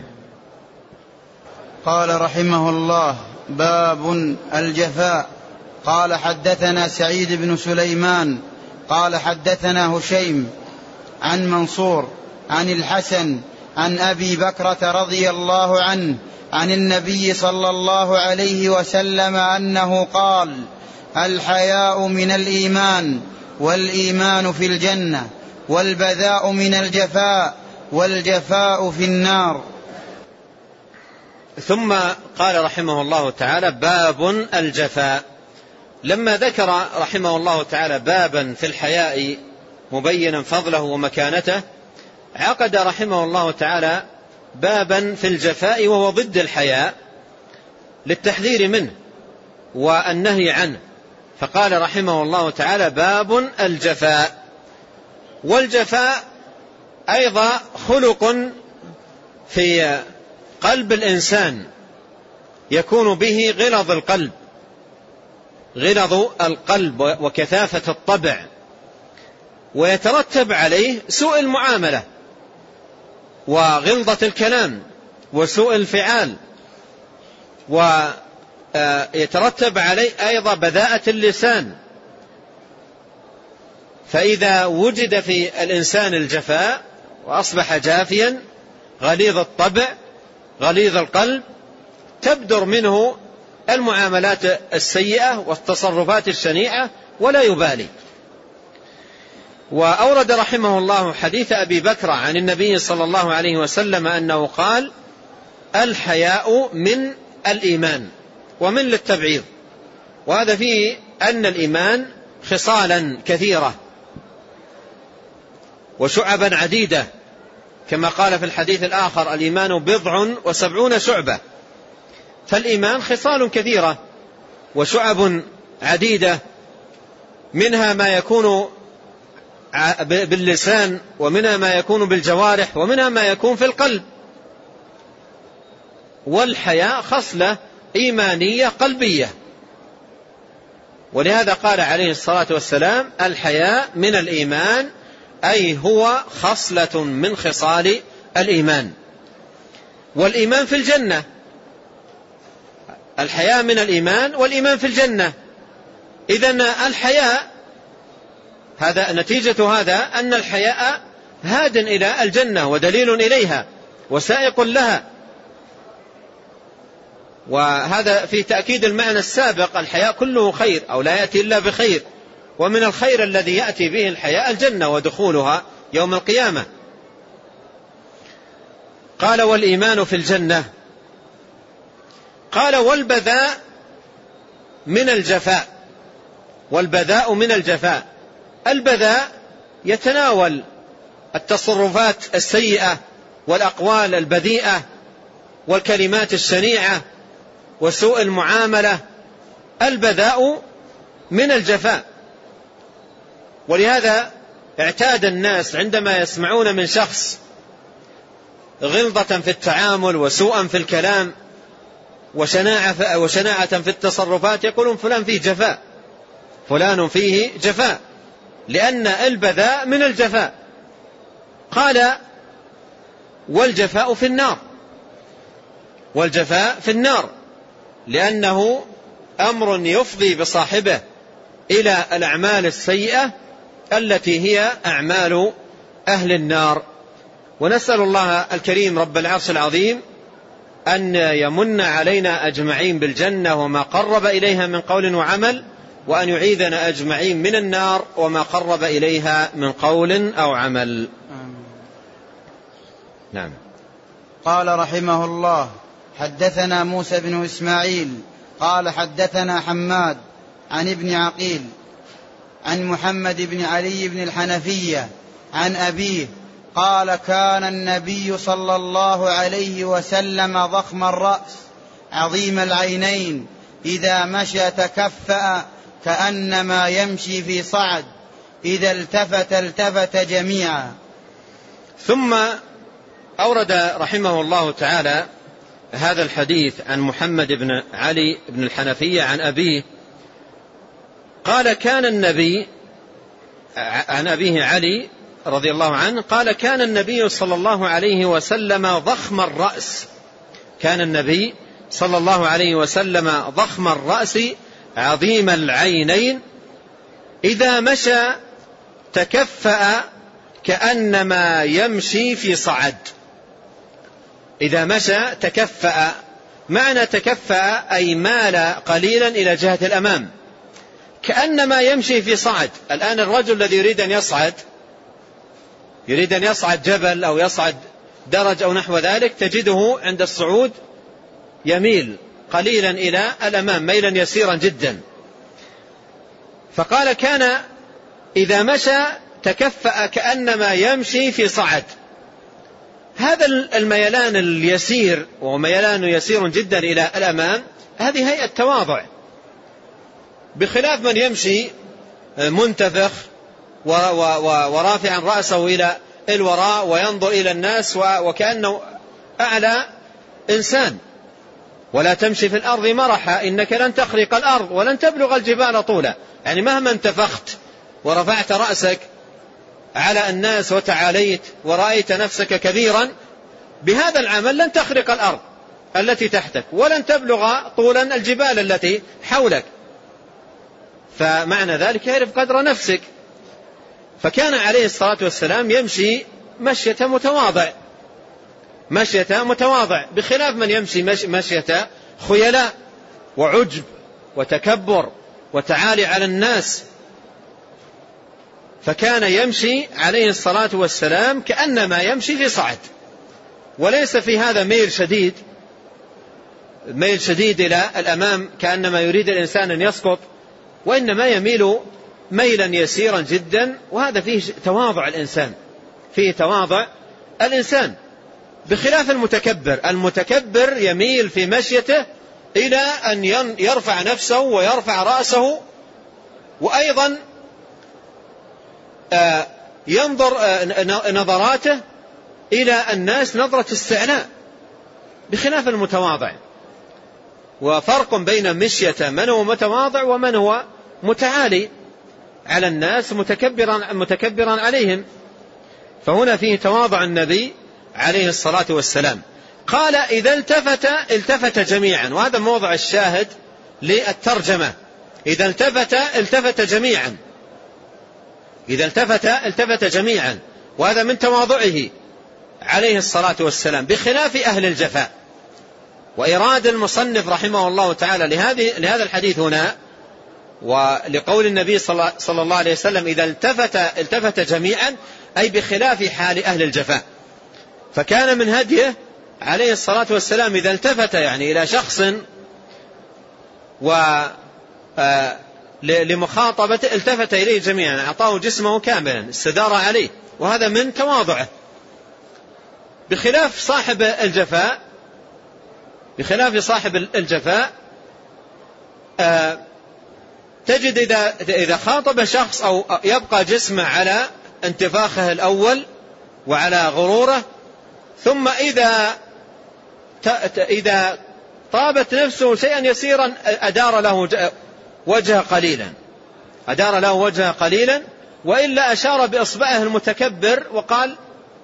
قال رحمه الله: باب الجفاء. قال: حدثنا سعيد بن سليمان قال حدثنا هشيم عن منصور عن الحسن عن أبي بكرة رضي الله عنه عن النبي صلى الله عليه وسلم أنه قال: الحياء من الإيمان، والإيمان في الجنة، والبذاء من الجفاء، والجفاء في النار. ثم قال رحمه الله تعالى: باب الجفاء. لما ذكر رحمه الله تعالى بابا في الحياء مبينا فضله ومكانته، عقد رحمه الله تعالى بابا في الجفاء وهو ضد الحياء للتحذير منه والنهي عنه، فقال رحمه الله تعالى: باب الجفاء. والجفاء أيضا خلق في قلب الإنسان يكون به غلظ القلب، غلظ القلب وكثافة الطبع، ويترتب عليه سوء المعاملة وغلظة الكلام وسوء الفعال، ويترتب عليه أيضا بذاءة اللسان. فإذا وجد في الإنسان الجفاء وأصبح جافيا غليظ الطبع غليظ القلب، تبدر منه المعاملات السيئة والتصرفات الشنيعة ولا يبالي. وأورد رحمه الله حديث أبي بكر عن النبي صلى الله عليه وسلم أنه قال: الحياء من الإيمان، ومن للتبعيض. وهذا فيه أن الإيمان خصالا كثيرة وشعبا عديدة، كما قال في الحديث الآخر: الإيمان بضع وسبعون شعبة. فالإيمان خصال كثيرة وشعب عديدة، منها ما يكون باللسان، ومنها ما يكون بالجوارح، ومنها ما يكون في القلب. والحياء خصلة إيمانية قلبية، ولهذا قال عليه الصلاة والسلام: الحياء من الإيمان، أي هو خصلة من خصال الإيمان. والإيمان في الجنة، الحياء من الإيمان والإيمان في الجنة. إذن الحياء هذا نتيجة هذا أن الحياء هاد إلى الجنة ودليل إليها وسائق لها. وهذا في تأكيد المعنى السابق: الحياء كله خير أو لا يأتي إلا بخير، ومن الخير الذي يأتي به الحياء الجنة ودخولها يوم القيامة. قال: والإيمان في الجنة. قال: والبذاء من الجفاء، والبذاء من الجفاء. البذاء يتناول التصرفات السيئة والأقوال البذيئة والكلمات الشنيعة وسوء المعاملة. البذاء من الجفاء. ولهذا اعتاد الناس عندما يسمعون من شخص غلظة في التعامل وسوءا في الكلام وشناعة وشناعة في التصرفات يقولون فلان فيه جفاء، فلان فيه جفاء، لأن البذاء من الجفاء. قال والجفاء في النار، والجفاء في النار لأنه أمر يفضي بصاحبه إلى الأعمال السيئة التي هي أعمال أهل النار. ونسأل الله الكريم رب العرش العظيم أن يمن علينا أجمعين بالجنة وما قرب إليها من قول وعمل، وأن يعيذنا أجمعين من النار وما قرب إليها من قول أو عمل. نعم. قال رحمه الله: حدثنا موسى بن إسماعيل قال حدثنا حماد عن ابن عقيل عن محمد بن علي بن الحنفية عن أبيه قال: كان النبي صلى الله عليه وسلم ضخم الرأس عظيم العينين، إذا مشى تكفأ كأنما يمشي في صعد، إذا التفت التفت جميعا. ثم أورد رحمه الله تعالى هذا الحديث عن محمد بن علي بن الحنفية عن أبيه قال: كان النبي، عن أبيه علي رضي الله عنه قال: كان النبي صلى الله عليه وسلم ضخم الرأس، كان النبي صلى الله عليه وسلم ضخم الرأس عظيم العينين، إذا مشى تكفأ كأنما يمشي في صعد. إذا مشى تكفأ، معنى تكفأ أي مال قليلا إلى جهة الأمام، كأنما يمشي في صعد. الآن الرجل الذي يريد أن يصعد يريد أن يصعد جبل أو يصعد درج أو نحو ذلك، تجده عند الصعود يميل قليلا إلى الأمام ميلا يسيرا جدا. فقال: كان إذا مشى تكفأ كأنما يمشي في صعد. هذا الميلان اليسير، وميلان يسير جدا إلى الأمام، هذه هيئة تواضع، بخلاف من يمشي منتفخ ورافعا رأسه إلى الوراء وينظر إلى الناس وكأنه أعلى إنسان. ولا تمشي في الأرض مرحا إنك لن تخرق الأرض ولن تبلغ الجبال طولا. يعني مهما انتفخت ورفعت رأسك على الناس وتعاليت ورأيت نفسك كبيرا، بهذا العمل لن تخرق الأرض التي تحتك ولن تبلغ طولا الجبال التي حولك. فمعنى ذلك يعرف قدر نفسك. فكان عليه الصلاة والسلام يمشي مشية متواضع، مشية متواضع، بخلاف من يمشي مشية خيلاء وعجب وتكبر وتعالي على الناس. فكان يمشي عليه الصلاة والسلام كأنما يمشي في صعد، وليس في هذا ميل شديد ميل شديد إلى الأمام كأنما يريد الإنسان أن يسقط، وإنما يميل ميلا يسيرا جدا. وهذا فيه تواضع الإنسان، فيه تواضع الإنسان، بخلاف المتكبر. المتكبر يميل في مشيته إلى أن يرفع نفسه ويرفع رأسه، وأيضا ينظر نظراته إلى الناس نظرة استعلاء، بخلاف المتواضع. وفرق بين مشية من هو متواضع ومن هو متعالي على الناس متكبرا, متكبرا عليهم. فهنا فيه تواضع النبي عليه الصلاة والسلام. قال: إذا التفت التفت جميعا، وهذا موضع الشاهد للترجمة. إذا التفت التفت جميعا، إذا التفت التفت جميعا، وهذا من تواضعه عليه الصلاة والسلام، بخلاف أهل الجفاء. وإراد المصنف رحمه الله تعالى لهذه لهذا الحديث هنا ولقول النبي صلى الله عليه وسلم: إذا التفت التفت جميعا، أي بخلاف حال أهل الجفاء. فكان من هديه عليه الصلاة والسلام إذا التفت يعني إلى شخص آه لمخاطبته التفت إليه جميعا، أعطاه جسمه كاملا، استدار عليه، وهذا من تواضعه. بخلاف صاحب الجفاء بخلاف صاحب الجفاء آه تجد إذا, إذا خاطب شخص أو يبقى جسمه على انتفاخه الأول وعلى غروره، ثم إذا إذا طابت نفسه شيئا يسيرا أدار له وجهه قليلا أدار له وجهه قليلا وإلا أشار بإصبعه المتكبر وقال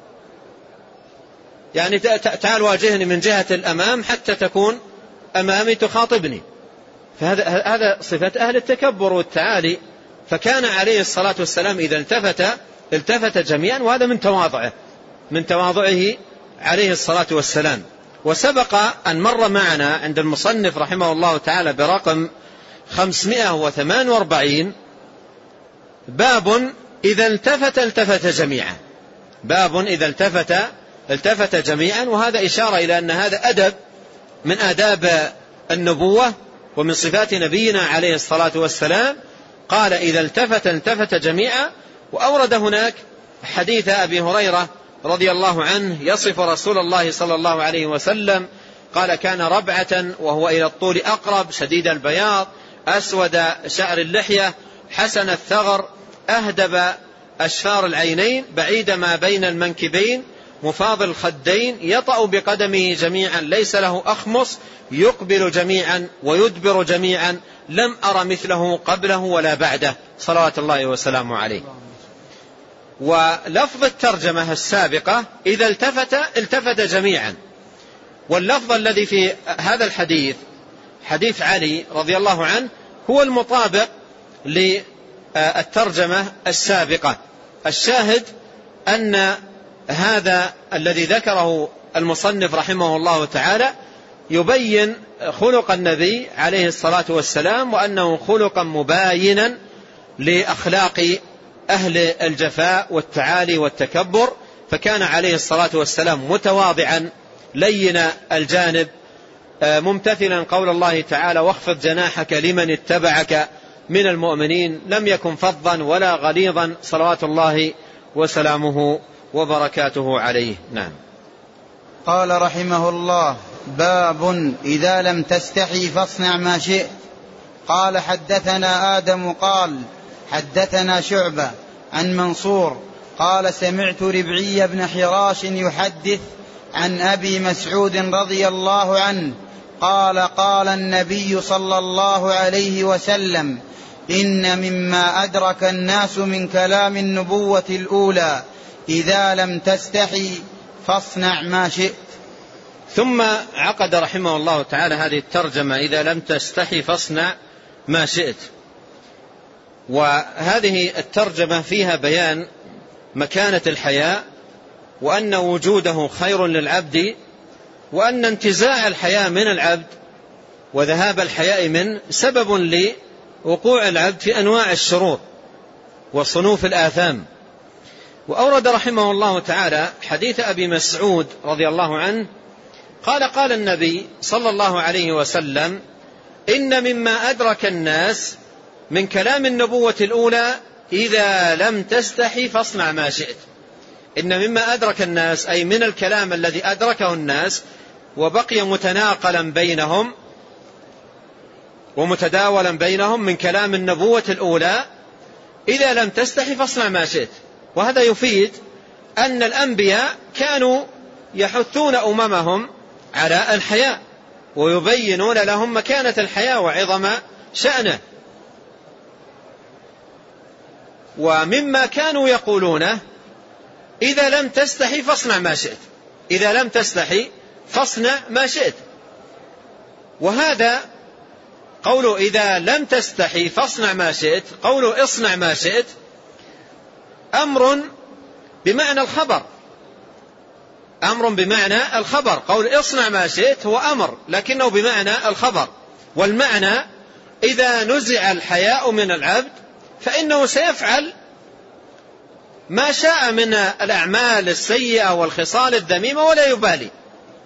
يعني تعال واجهني من جهة الأمام حتى تكون أمامي تخاطبني. فهذا هذا صفة أهل التكبر والتعالي. فكان عليه الصلاة والسلام إذا التفت التفت جميعا، وهذا من تواضعه من تواضعه عليه الصلاة والسلام. وسبق أن مر معنا عند المصنف رحمه الله تعالى برقم خمسمائة وثمانية وأربعين باب إذا التفت التفت جميعا باب إذا التفت التفت جميعا وهذا إشارة إلى أن هذا أدب من آداب النبوة ومن صفات نبينا عليه الصلاة والسلام. قال إذا التفت التفت جميعا. وأورد هناك حديث أبي هريرة رضي الله عنه يصف رسول الله صلى الله عليه وسلم، قال كان ربعة وهو إلى الطول أقرب، شديد البياض، أسود شعر اللحية، حسن الثغر، أهدب أشفار العينين، بعيد ما بين المنكبين، مفاضل الخدين، يطأ بقدمه جميعا، ليس له أخمص، يقبل جميعا ويدبر جميعا، لم أر مثله قبله ولا بعده صلوات الله وسلامه عليه. ولفظ الترجمة السابقة إذا التفت التفت جميعا. واللفظ الذي في هذا الحديث حديث علي رضي الله عنه هو المطابق للترجمة السابقة. الشاهد أن هذا الذي ذكره المصنف رحمه الله تعالى يبين خلق النبي عليه الصلاة والسلام، وأنه خلقا مباينا لأخلاق أهل الجفاء والتعالي والتكبر. فكان عليه الصلاة والسلام متواضعا لين الجانب، ممتثلا قول الله تعالى واخفض جناحك لمن اتبعك من المؤمنين، لم يكن فظا ولا غليظا صلوات الله وسلامه وبركاته عليه. نعم. قال رحمه الله باب إذا لم تستحي فاصنع ما شئت. قال حدثنا آدم قال حدثنا شعبة عن منصور قال سمعت ربعي بن حراش يحدث عن أبي مسعود رضي الله عنه قال قال النبي صلى الله عليه وسلم إن مما أدرك الناس من كلام النبوة الأولى إذا لم تستحي فاصنع ما شئت. ثم عقد رحمه الله تعالى هذه الترجمة إذا لم تستحي فاصنع ما شئت. وهذه الترجمة فيها بيان مكانة الحياء، وأن وجوده خير للعبد، وأن انتزاع الحياء من العبد وذهاب الحياء منه سبب لوقوع العبد في أنواع الشرور وصنوف الآثام. وأورد رحمه الله تعالى حديث أبي مسعود رضي الله عنه قال قال النبي صلى الله عليه وسلم إن مما أدرك الناس من كلام النبوة الأولى إذا لم تستحي فاصنع ما شئت. إن مما أدرك الناس أي من الكلام الذي أدركه الناس وبقي متناقلا بينهم ومتداولا بينهم من كلام النبوة الأولى إذا لم تستحي فاصنع ما شئت. وهذا يفيد أن الأنبياء كانوا يحثون أممهم على الحياء ويبينون لهم مكانة الحياء وعظم شأنه. ومما كانوا يقولونه إذا لم تستحي فاصنع ما شئت، إذا لم تستحي فاصنع ما شئت. وهذا قوله إذا لم تستحي فاصنع ما شئت، قوله اصنع ما شئت أمر بمعنى الخبر، أمر بمعنى الخبر. قول اصنع ما شئت هو أمر لكنه بمعنى الخبر. والمعنى إذا نزع الحياء من العبد فإنه سيفعل ما شاء من الأعمال السيئة والخصال الذميمة ولا يبالي،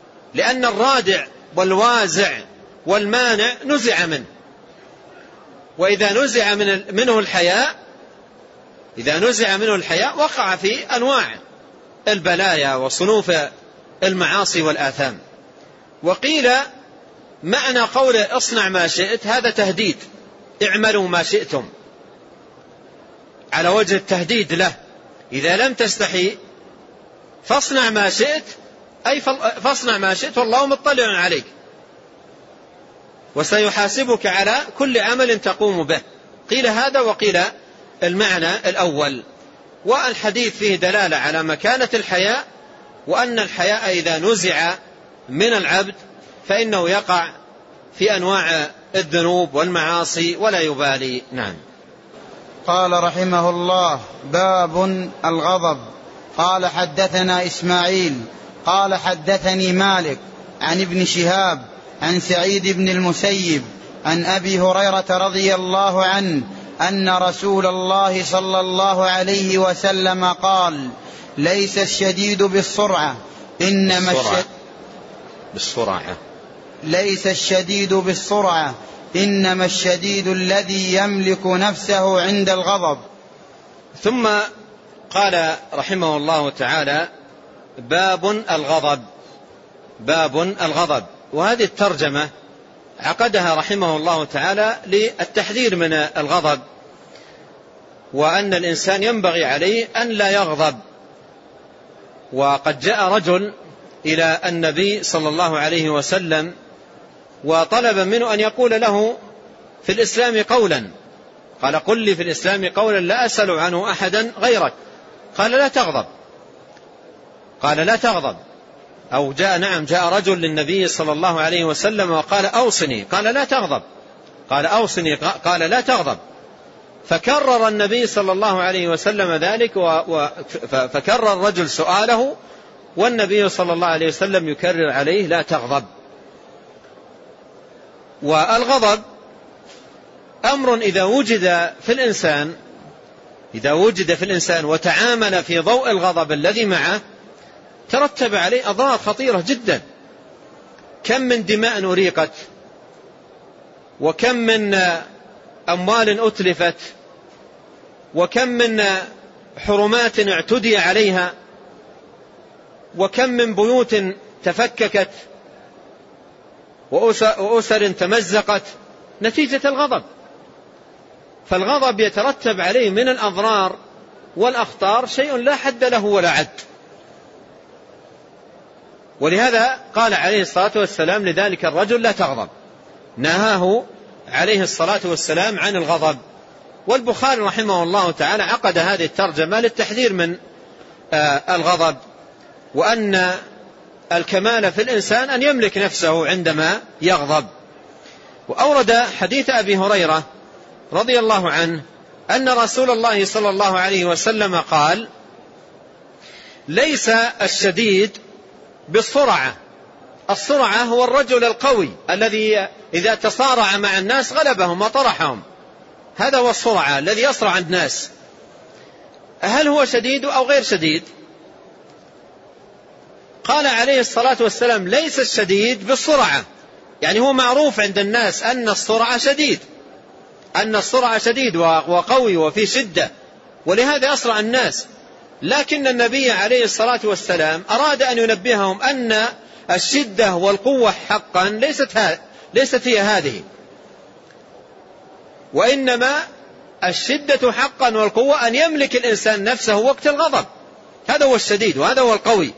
لأن الرادع والوازع والمانع نزع منه. وإذا نزع منه الحياء إذا نزع منه الحياء وقع في أنواع البلايا وصنوف المعاصي والآثام. وقيل معنى قوله اصنع ما شئت هذا تهديد، اعملوا ما شئتم، على وجه التهديد له، إذا لم تستحي فاصنع ما شئت، أي فاصنع ما شئت والله مطلع عليك وسيحاسبك على كل عمل تقوم به. قيل هذا وقيل المعنى الأول. والحديث فيه دلالة على مكانة الحياء، وأن الحياء إذا نزع من العبد فإنه يقع في أنواع الذنوب والمعاصي ولا يبالي. نعم. قال رحمه الله: باب الغضب. قال حدثنا إسماعيل قال حدثني مالك عن ابن شهاب عن سعيد بن المسيب عن أبي هريرة رضي الله عنه أن رسول الله صلى الله عليه وسلم قال: ليس الشديد بالسرعة إنما الشديد بالسرعة ليس الشديد بالسرعة إنما الشديد الذي يملك نفسه عند الغضب. ثم قال رحمه الله تعالى: باب الغضب. باب الغضب. وهذه الترجمة عقدها رحمه الله تعالى للتحذير من الغضب، وأن الإنسان ينبغي عليه أن لا يغضب. وقد جاء رجل إلى النبي صلى الله عليه وسلم وطلب منه أن يقول له في الإسلام قولا، قال: قل لي في الإسلام قولا لا أسأل عنه أحدا غيرك. قال: لا تغضب. قال: لا تغضب. أو جاء نعم جاء رجل للنبي صلى الله عليه وسلم وقال: أوصني. قال: لا تغضب. قال: أوصني. قال: لا تغضب. فكرر النبي صلى الله عليه وسلم ذلك، و... فكرر الرجل سؤاله، والنبي صلى الله عليه وسلم يكرر عليه: لا تغضب. والغضب أمر إذا وجد في الإنسان إذا وجد في الإنسان وتعامل في ضوء الغضب الذي معه ترتب عليه أضرار خطيرة جدا. كم من دماء أريقت، وكم من أموال أتلفت، وكم من حرمات اعتدي عليها، وكم من بيوت تفككت، وأسر تمزقت نتيجة الغضب. فالغضب يترتب عليه من الأضرار والأخطار شيء لا حد له ولا عد. ولهذا قال عليه الصلاة والسلام لذلك الرجل: لا تغضب. نهاه عليه الصلاة والسلام عن الغضب. والبخاري رحمه الله تعالى عقد هذه الترجمة للتحذير من الغضب، وأن الكمال في الإنسان أن يملك نفسه عندما يغضب. وأورد حديث أبي هريرة رضي الله عنه أن رسول الله صلى الله عليه وسلم قال: ليس الشديد بالسرعة. السرعة هو الرجل القوي الذي إذا تصارع مع الناس غلبهم وطرحهم، هذا هو السرعة الذي يصرع الناس. هل هو شديد أو غير شديد؟ قال عليه الصلاة والسلام: ليس الشديد بالسرعة، يعني هو معروف عند الناس أن السرعة شديد أن السرعة شديد وقوي وفي شدة، ولهذا أسرع الناس. لكن النبي عليه الصلاة والسلام أراد أن ينبههم أن الشدة والقوة حقا ليست ليست هي هذه، وإنما الشدة حقا والقوة أن يملك الإنسان نفسه وقت الغضب، هذا هو الشديد وهذا هو القوي.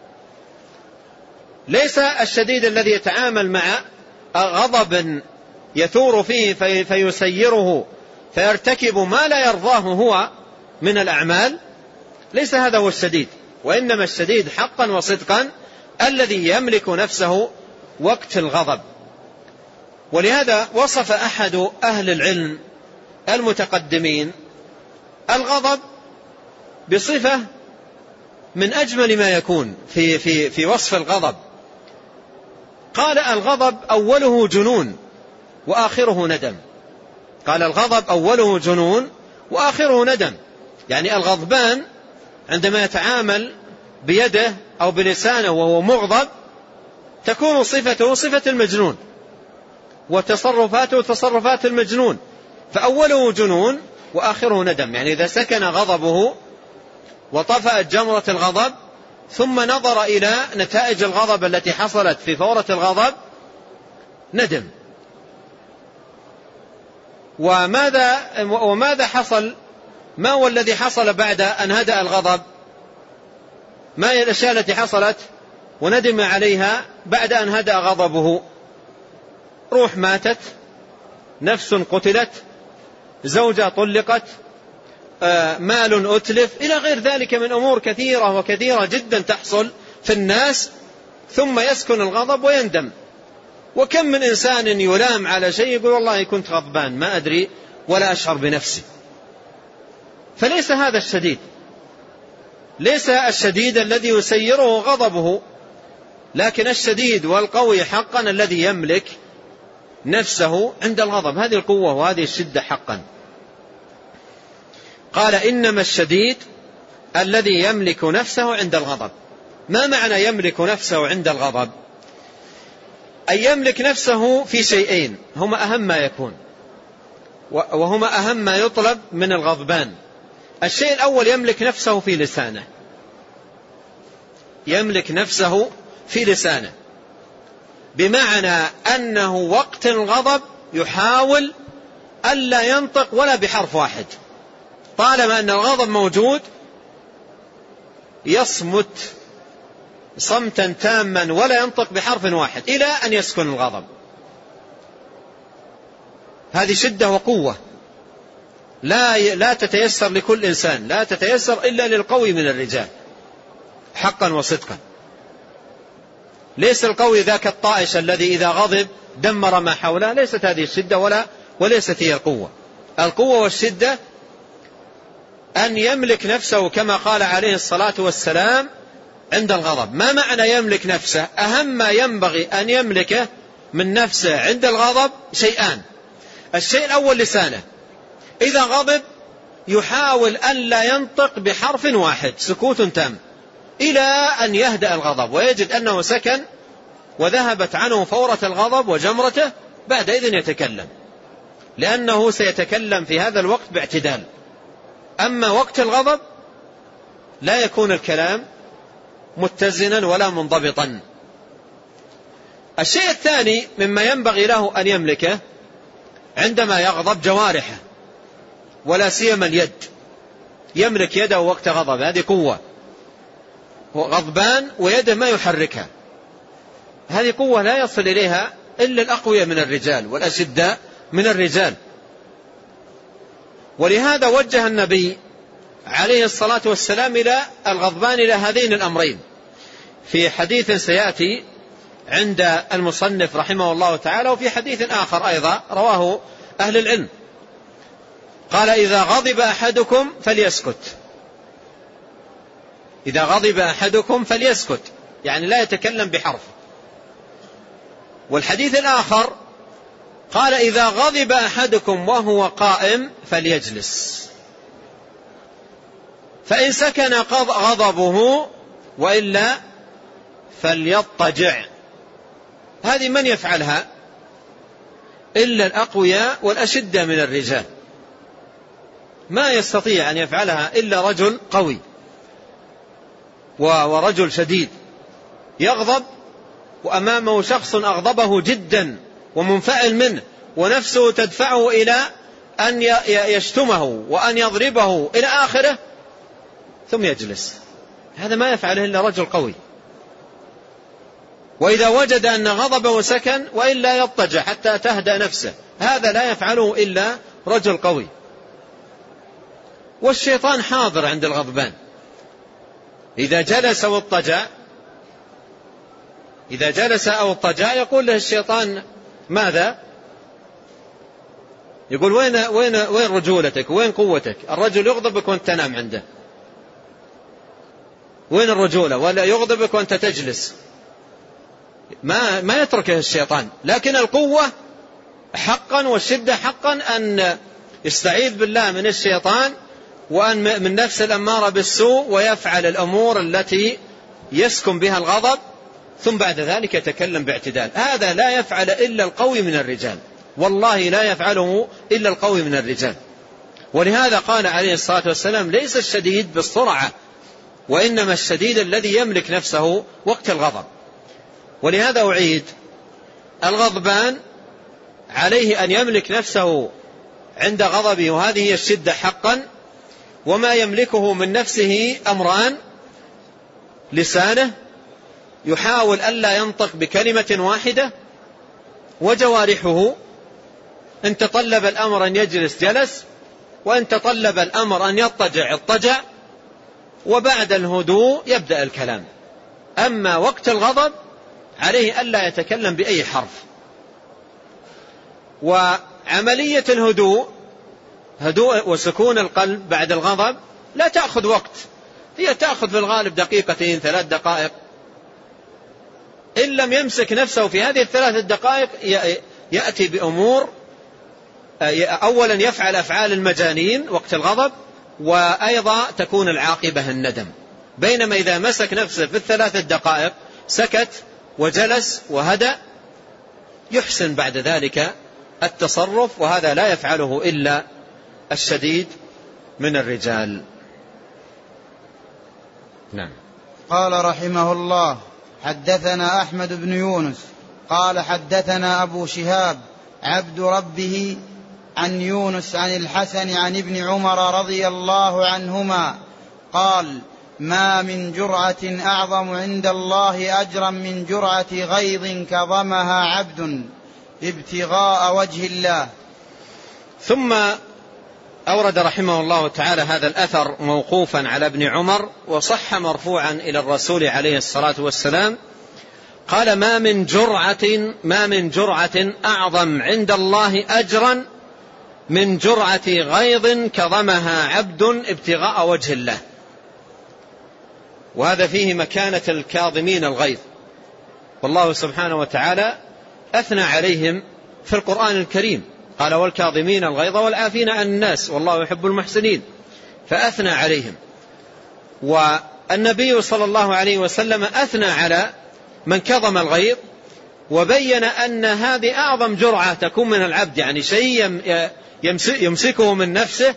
ليس الشديد الذي يتعامل مع غضب يثور فيه في فيسيره فيرتكب ما لا يرضاه هو من الأعمال، ليس هذا هو الشديد، وإنما الشديد حقا وصدقا الذي يملك نفسه وقت الغضب. ولهذا وصف أحد أهل العلم المتقدمين الغضب بصفة من أجمل ما يكون في, في, في وصف الغضب. قال: الغضب أوله جنون وآخره ندم. قال: الغضب أوله جنون وآخره ندم، يعني الغضبان عندما يتعامل بيده أو بلسانه وهو مغضب تكون صفته صفة المجنون، وتصرفاته تصرفات المجنون، فأوله جنون وآخره ندم. يعني إذا سكن غضبه وطفأت جمرة الغضب ثم نظر إلى نتائج الغضب التي حصلت في فورة الغضب ندم. وماذا, وماذا حصل؟ ما هو الذي حصل بعد أن هدأ الغضب؟ ما هي الأشياء التي حصلت وندم عليها بعد أن هدأ غضبه؟ روح ماتت، نفس قتلت، زوجة طلقت، مال أتلف، إلى غير ذلك من أمور كثيرة وكثيرة جدا تحصل في الناس، ثم يسكن الغضب ويندم. وكم من إنسان يلام على شيء يقول والله كنت غضبان ما أدري ولا أشعر بنفسي. فليس هذا الشديد، ليس الشديد الذي يسيره غضبه، لكن الشديد والقوي حقا الذي يملك نفسه عند الغضب. هذه القوة وهذه الشدة حقا. قال إنما الشديد الذي يملك نفسه عند الغضب. ما معنى يملك نفسه عند الغضب؟ أن يملك نفسه في شيئين هما أهم ما يكون وهما أهم ما يطلب من الغضبان. الشيء الأول يملك نفسه في لسانه، يملك نفسه في لسانه بمعنى أنه وقت الغضب يحاول ألا ينطق ولا بحرف واحد، طالما أن الغضب موجود يصمت صمتا تاما ولا ينطق بحرف واحد إلى أن يسكن الغضب. هذه شدة وقوة لا لا تتيسر لكل إنسان، لا تتيسر إلا للقوي من الرجال حقا وصدقا. ليس القوي ذاك الطائش الذي إذا غضب دمر ما حوله، ليست هذه الشدة ولا وليست هي القوة. القوة والشدة أن يملك نفسه كما قال عليه الصلاة والسلام عند الغضب. ما معنى يملك نفسه؟ أهم ما ينبغي أن يملكه من نفسه عند الغضب شيئان. الشيء الأول لسانه، إذا غضب يحاول أن لا ينطق بحرف واحد، سكوت تام إلى أن يهدأ الغضب ويجد أنه سكن وذهبت عنه فورة الغضب وجمرته، بعد إذن يتكلم، لأنه سيتكلم في هذا الوقت باعتدال. أما وقت الغضب لا يكون الكلام متزنا ولا منضبطا. الشيء الثاني مما ينبغي له أن يملكه عندما يغضب جوارحه، ولا سيما اليد. يملك يده وقت غضب، هذه قوة. غضبان ويده ما يحركها، هذه قوة لا يصل إليها إلا الأقوياء من الرجال والأشداء من الرجال. ولهذا وجه النبي عليه الصلاة والسلام إلى الغضبان إلى هذين الأمرين في حديث سيأتي عند المصنف رحمه الله تعالى، وفي حديث آخر أيضا رواه أهل العلم. قال إذا غضب أحدكم فليسكت، إذا غضب أحدكم فليسكت، يعني لا يتكلم بحرف. والحديث الآخر قال إذا غضب أحدكم وهو قائم فليجلس، فإن سكن غضبه وإلا فليضطجع. هذه من يفعلها إلا الأقوياء والأشدة من الرجال، ما يستطيع أن يفعلها إلا رجل قوي ورجل شديد يغضب وأمامه شخص أغضبه جدا ومنفعل منه ونفسه تدفعه إلى أن يشتمه وأن يضربه إلى آخره، ثم يجلس. هذا ما يفعله إلا رجل قوي. وإذا وجد أن غضبه سكن وإلا يضطجع حتى تهدأ نفسه، هذا لا يفعله إلا رجل قوي. والشيطان حاضر عند الغضبان، إذا جلس واضطجع، إذا جلس أو اضطجع يقول له الشيطان ماذا؟ يقول وين وين وين رجولتك؟ وين قوتك؟ الرجل يغضبك وأنت تنام عنده، وين الرجولة؟ ولا يغضبك وأنت تجلس، ما ما يتركه الشيطان. لكن القوة حقا والشدة حقا أن يستعيذ بالله من الشيطان وأن من نفس الأمارة بالسوء، ويفعل الأمور التي يسكن بها الغضب، ثم بعد ذلك يتكلم باعتدال. هذا لا يفعل إلا القوي من الرجال. والله لا يفعله إلا القوي من الرجال. ولهذا قال عليه الصلاة والسلام ليس الشديد بالسرعة، وإنما الشديد الذي يملك نفسه وقت الغضب. ولهذا أعيد، الغضبان عليه أن يملك نفسه عند غضبه، وهذه هي الشدة حقا. وما يملكه من نفسه أمران: لسانه يحاول ألا ينطق بكلمة واحدة، وجوارحه إن تطلب الأمر أن يجلس جلس، وإن تطلب الأمر أن يضطجع اضطجع، وبعد الهدوء يبدأ الكلام. أما وقت الغضب عليه ألا يتكلم بأي حرف. وعملية الهدوء، هدوء وسكون القلب بعد الغضب، لا تأخذ وقت، هي تأخذ في الغالب دقيقتين ثلاث دقائق. إن لم يمسك نفسه في هذه الثلاث الدقائق يأتي بأمور، أولا يفعل أفعال المجانين وقت الغضب، وأيضا تكون العاقبة الندم. بينما إذا مسك نفسه في الثلاث الدقائق سكت وجلس وهدأ، يحسن بعد ذلك التصرف، وهذا لا يفعله إلا الشديد من الرجال. نعم. قال رحمه الله: حدثنا أحمد بن يونس قال حدثنا أبو شهاب عبد ربه عن يونس عن الحسن عن ابن عمر رضي الله عنهما قال: ما من جرعة أعظم عند الله أجرا من جرعة غيظ كظمها عبد ابتغاء وجه الله. ثم أورد رحمه الله تعالى هذا الأثر موقوفا على ابن عمر، وصح مرفوعا إلى الرسول عليه الصلاة والسلام. قال: ما من جرعة ما من جرعة أعظم عند الله أجرا من جرعة غيظ كظمها عبد ابتغاء وجه الله. وهذا فيه مكانة الكاظمين الغيظ، والله سبحانه وتعالى أثنى عليهم في القرآن الكريم، قال: والكاظمين الغيظ والعافين عن الناس والله يحب المحسنين، فأثنى عليهم. والنبي صلى الله عليه وسلم أثنى على من كظم الغيظ، وبين أن هذه أعظم جرعة تكون من العبد، يعني شيء يمسكه من نفسه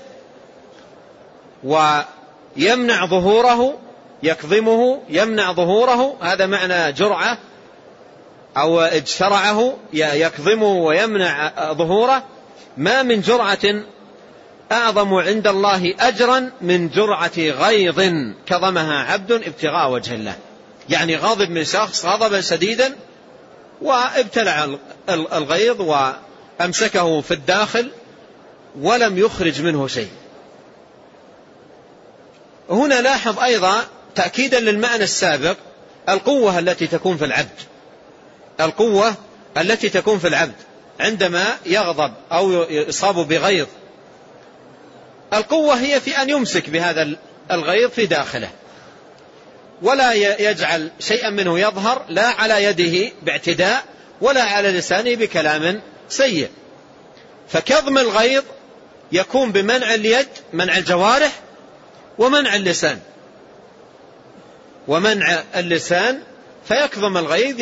ويمنع ظهوره، يكظمه يمنع ظهوره، هذا معنى جرعة، أو اجترعه يكظمه ويمنع ظهوره. ما من جرعة أعظم عند الله أجرا من جرعة غيظ كظمها عبد ابتغاء وجه الله، يعني غاضب من شخص غضبا شديدا وابتلع الغيظ وأمسكه في الداخل ولم يخرج منه شيء. هنا لاحظ أيضا تأكيدا للمعنى السابق القوة التي تكون في العبد، القوة التي تكون في العبد عندما يغضب أو يصاب بغيظ. القوة هي في أن يمسك بهذا الغيظ في داخله، ولا يجعل شيئا منه يظهر، لا على يده باعتداء ولا على لسانه بكلام سيء. فكظم الغيظ يكون بمنع اليد، منع الجوارح، ومنع اللسان. ومنع اللسان فيكظم الغيظ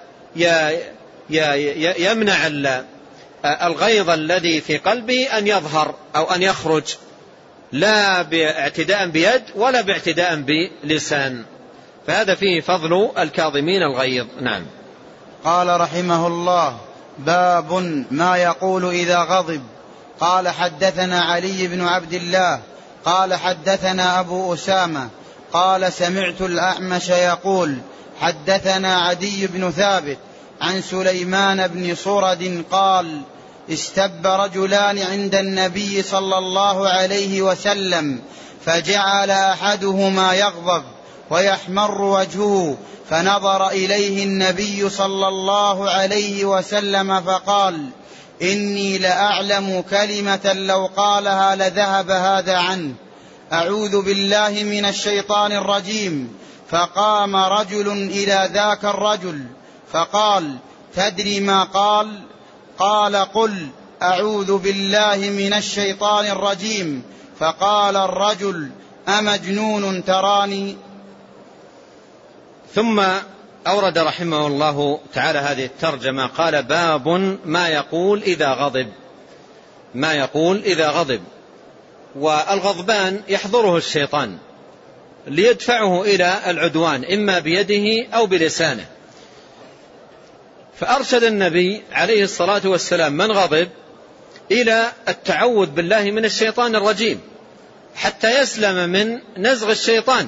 يمنع الغيظ الذي في قلبه أن يظهر أو أن يخرج، لا باعتداء بيد ولا باعتداء بلسان. فهذا فيه فضل الكاظمين الغيظ. نعم. قال رحمه الله: باب ما يقول إذا غضب. قال حدثنا علي بن عبد الله قال حدثنا أبو أسامة قال سمعت الأعمش يقول حدثنا عدي بن ثابت عن سليمان بن صرد قال: استب رجلان عند النبي صلى الله عليه وسلم، فجعل أحدهما يغضب ويحمر وجهه، فنظر إليه النبي صلى الله عليه وسلم فقال: إني لأعلم كلمة لو قالها لذهب هذا عنه، أعوذ بالله من الشيطان الرجيم. فقام رجل إلى ذاك الرجل فقال: تدري ما قال؟ قال: قل أعوذ بالله من الشيطان الرجيم. فقال الرجل: أمجنون تراني؟ ثم أورد رحمه الله تعالى هذه الترجمة، قال: باب ما يقول إذا غضب. ما يقول إذا غضب. والغضبان يحضره الشيطان ليدفعه إلى العدوان إما بيده أو بلسانه، فأرشد النبي عليه الصلاة والسلام من غضب إلى التعوذ بالله من الشيطان الرجيم حتى يسلم من نزغ الشيطان،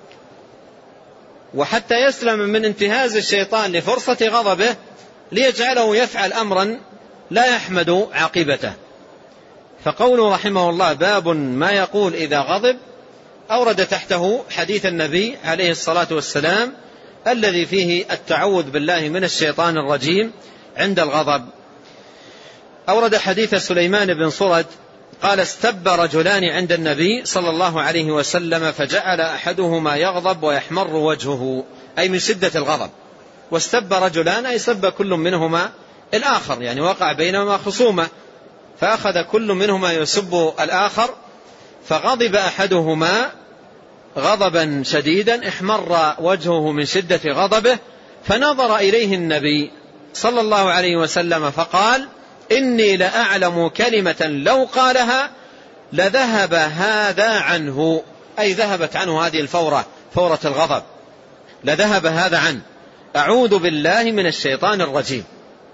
وحتى يسلم من انتهاز الشيطان لفرصة غضبه ليجعله يفعل أمرا لا يحمد عاقبته. فقوله رحمه الله باب ما يقول إذا غضب أورد تحته حديث النبي عليه الصلاة والسلام الذي فيه التعوذ بالله من الشيطان الرجيم عند الغضب. أورد حديث سليمان بن صرد قال: استب رجلان عند النبي صلى الله عليه وسلم فجعل أحدهما يغضب ويحمر وجهه، أي من شدة الغضب. واستب رجلان أي سب كل منهما الآخر، يعني وقع بينهما خصومة، فأخذ كل منهما يسب الآخر، فغضب أحدهما غضبا شديدا احمر وجهه من شدة غضبه، فنظر إليه النبي صلى الله عليه وسلم فقال: إني لأعلم كلمة لو قالها لذهب هذا عنه، أي ذهبت عنه هذه الفورة، فورة الغضب، لذهب هذا عنه. أعوذ بالله من الشيطان الرجيم.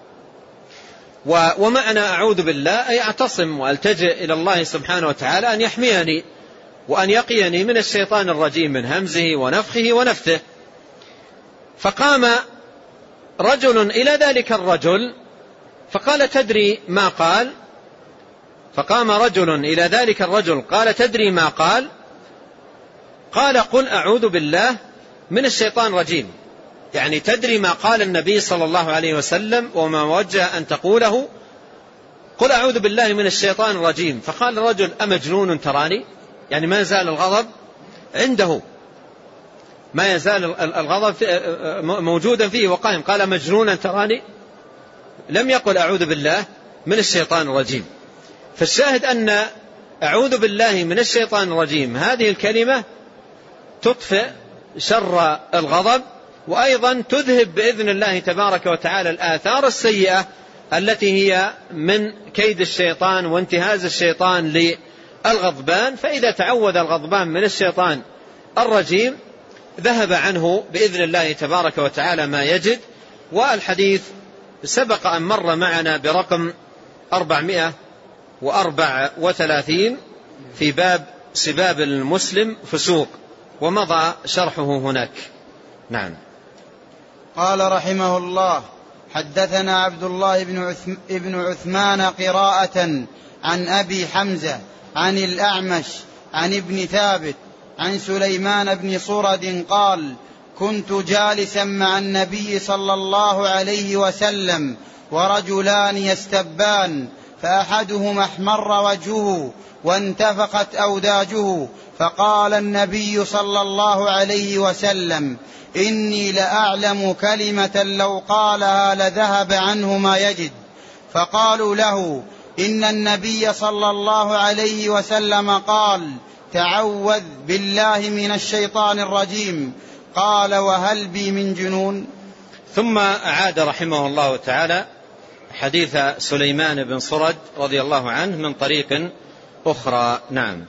ومعنى أعوذ بالله أي أعتصم وألتجئ إلى الله سبحانه وتعالى أن يحميني وأن يقيني من الشيطان الرجيم من همزه ونفخه ونفثه. فقام رجل إلى ذلك الرجل فقال: تدري ما قال؟ فقام رجل إلى ذلك الرجل قال: تدري ما قال؟ قال: قل أعوذ بالله من الشيطان الرجيم. يعني تدري ما قال النبي صلى الله عليه وسلم وما وجه أن تقوله؟ قل أعوذ بالله من الشيطان الرجيم. فقال الرجل: أمجنون تراني؟ يعني ما يزال الغضب عنده، ما يزال الغضب موجودا فيه وقائم. قال: مجنونا تراني؟ لم يقل أعوذ بالله من الشيطان الرجيم. فالشاهد أن أعوذ بالله من الشيطان الرجيم هذه الكلمة تطفئ شر الغضب، وأيضا تذهب بإذن الله تبارك وتعالى الآثار السيئة التي هي من كيد الشيطان وانتهاز الشيطان للغضبان. فإذا تعوذ الغضبان من الشيطان الرجيم ذهب عنه بإذن الله تبارك وتعالى ما يجد. والحديث سبق أن مر معنا برقم أربعمائة وأربعة وثلاثين في باب سباب المسلم فسوق، ومضى شرحه هناك. نعم. قال رحمه الله: حدثنا عبد الله بن عثمان قراءة عن أبي حمزة عن الأعمش عن ابن ثابت عن سليمان بن صرد قال: كنت جالسا مع النبي صلى الله عليه وسلم ورجلان يستبان، فأحدهما احمر وجهه وانتفخت أوداجه، فقال النبي صلى الله عليه وسلم: إني لأعلم كلمة لو قالها لذهب عنه ما يجد. فقالوا له: إن النبي صلى الله عليه وسلم قال: تعوذ بالله من الشيطان الرجيم. قال: وهل بي من جنون؟ ثم أعاد رحمه الله تعالى حديث سليمان بن صرد رضي الله عنه من طريق أخرى. نعم.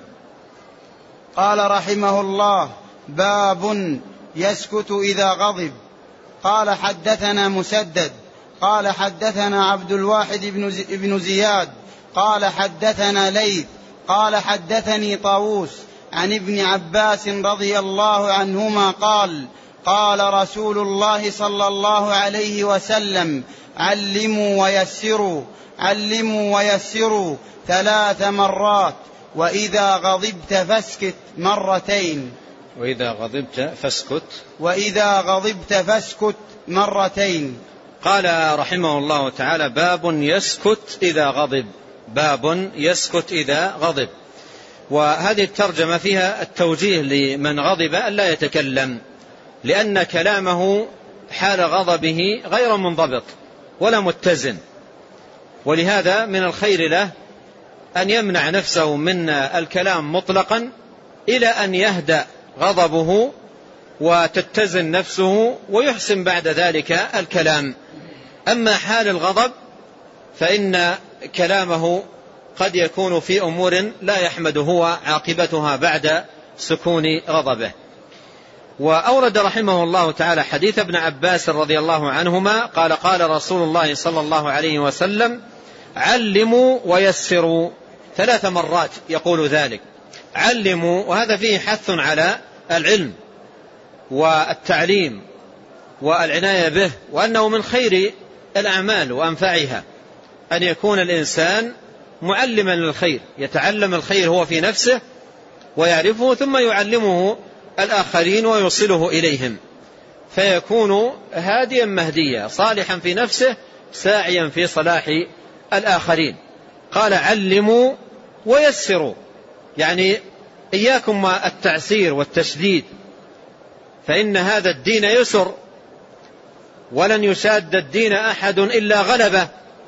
قال رحمه الله: باب يسكت إذا غضب. قال: حدثنا مسدد قال حدثنا عبد الواحد بن زياد قال حدثنا ليث قال حدثني طاووس عن ابن عباس رضي الله عنهما قال: قال رسول الله صلى الله عليه وسلم: علموا ويسروا علموا ويسروا ثلاث مرات، وإذا غضبت فاسكت مرتين. وإذا غضبت فاسكت وإذا غضبت فاسكت مرتين. قال رحمه الله تعالى: باب يسكت إذا غضب. باب يسكت إذا غضب. وهذه الترجمة فيها التوجيه لمن غضب ألا يتكلم، لأن كلامه حال غضبه غير منضبط ولا متزن، ولهذا من الخير له أن يمنع نفسه من الكلام مطلقا إلى أن يهدأ غضبه وتتزن نفسه ويحسن بعد ذلك الكلام. أما حال الغضب فإن كلامه قد يكون في أمور لا يحمد هو عاقبتها بعد سكون غضبه. وأورد رحمه الله تعالى حديث ابن عباس رضي الله عنهما قال قال رسول الله صلى الله عليه وسلم علموا ويسروا، ثلاث مرات يقول ذلك، علموا، وهذا فيه حث على العلم والتعليم والعناية به، وأنه من خير الأعمال وأنفعها أن يكون الإنسان معلما للخير، يتعلم الخير هو في نفسه ويعرفه ثم يعلمه الآخرين ويوصله إليهم، فيكون هاديا مهديا صالحا في نفسه ساعيا في صلاح الآخرين. قال علموا ويسروا، يعني إياكم التعسير والتشديد، فإن هذا الدين يسر، ولن يشاد الدين أحد إلا غلبه،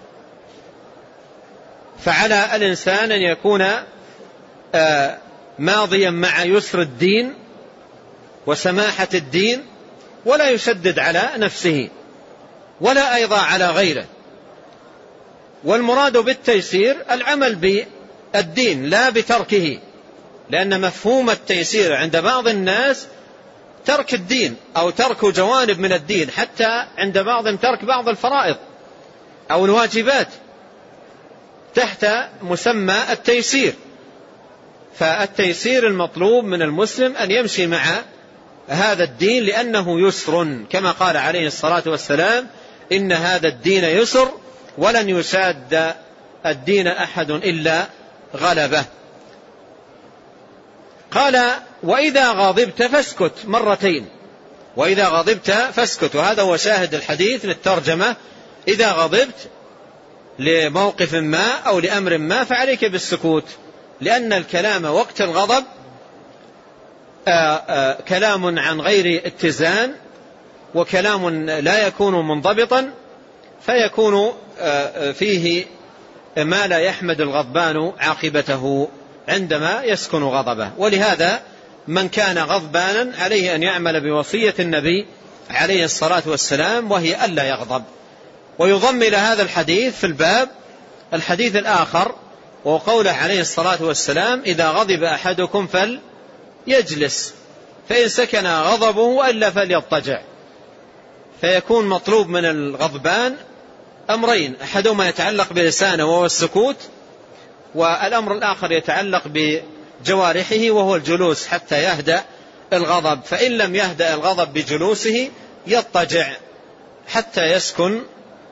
فعلى الإنسان أن يكون ماضيا مع يسر الدين وسماحة الدين، ولا يشدد على نفسه ولا أيضا على غيره. والمراد بالتيسير العمل بالدين لا بتركه، لأن مفهوم التيسير عند بعض الناس ترك الدين أو ترك جوانب من الدين، حتى عند بعضهم ترك بعض الفرائض أو الواجبات تحت مسمى التيسير. فالتيسير المطلوب من المسلم أن يمشي مع هذا الدين لأنه يسر، كما قال عليه الصلاة والسلام إن هذا الدين يسر ولن يشاد الدين أحد إلا غلبه. قال وإذا غضبت فاسكت مرتين، وإذا غضبت فاسكت، وهذا هو شاهد الحديث للترجمة، إذا غضبت لموقف ما أو لأمر ما فعليك بالسكوت، لأن الكلام وقت الغضب آآ آآ كلام عن غير اتزان، وكلام لا يكون منضبطا، فيكون فيه ما لا يحمد الغضبان عاقبته عندما يسكن غضبه. ولهذا من كان غضبانا عليه أن يعمل بوصية النبي عليه الصلاة والسلام، وهي ألا يغضب. ويضم إلى هذا الحديث في الباب الحديث الآخر، وقوله عليه الصلاة والسلام إذا غضب أحدكم فليجلس فإن سكن غضبه وإلا فليضطجع. فيكون مطلوب من الغضبان أمرين، أحدهما يتعلق بلسانه وهو السكوت، والأمر الآخر يتعلق بجوارحه وهو الجلوس حتى يهدأ الغضب، فإن لم يهدأ الغضب بجلوسه يضطجع حتى يسكن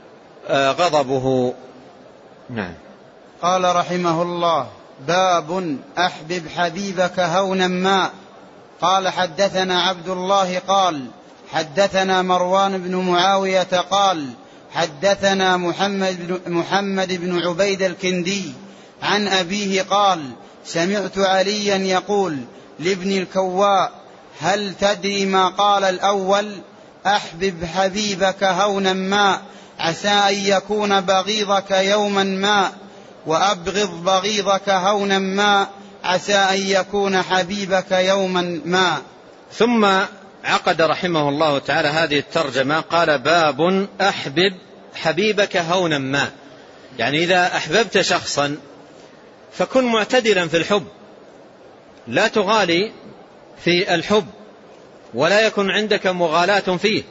غضبه. نعم. قال رحمه الله باب أحبب حبيبك هونا ما. قال حدثنا عبد الله قال حدثنا مروان بن معاوية قال حدثنا محمد بن, محمد بن عبيد الكندي عن أبيه قال سمعت عليا يقول لابن الكواء هل تدري ما قال الأول أحبب حبيبك هونا ما عسى أن يكون بغيضك يوما ما، وأبغض بغيضك هونا ما عسى أن يكون حبيبك يوما ما. ثم عقد رحمه الله تعالى هذه الترجمة، قال باب أحبب حبيبك هونا ما، يعني إذا أحببت شخصا فكن معتدلا في الحب، لا تغالي في الحب ولا يكن عندك مغالاة فيه،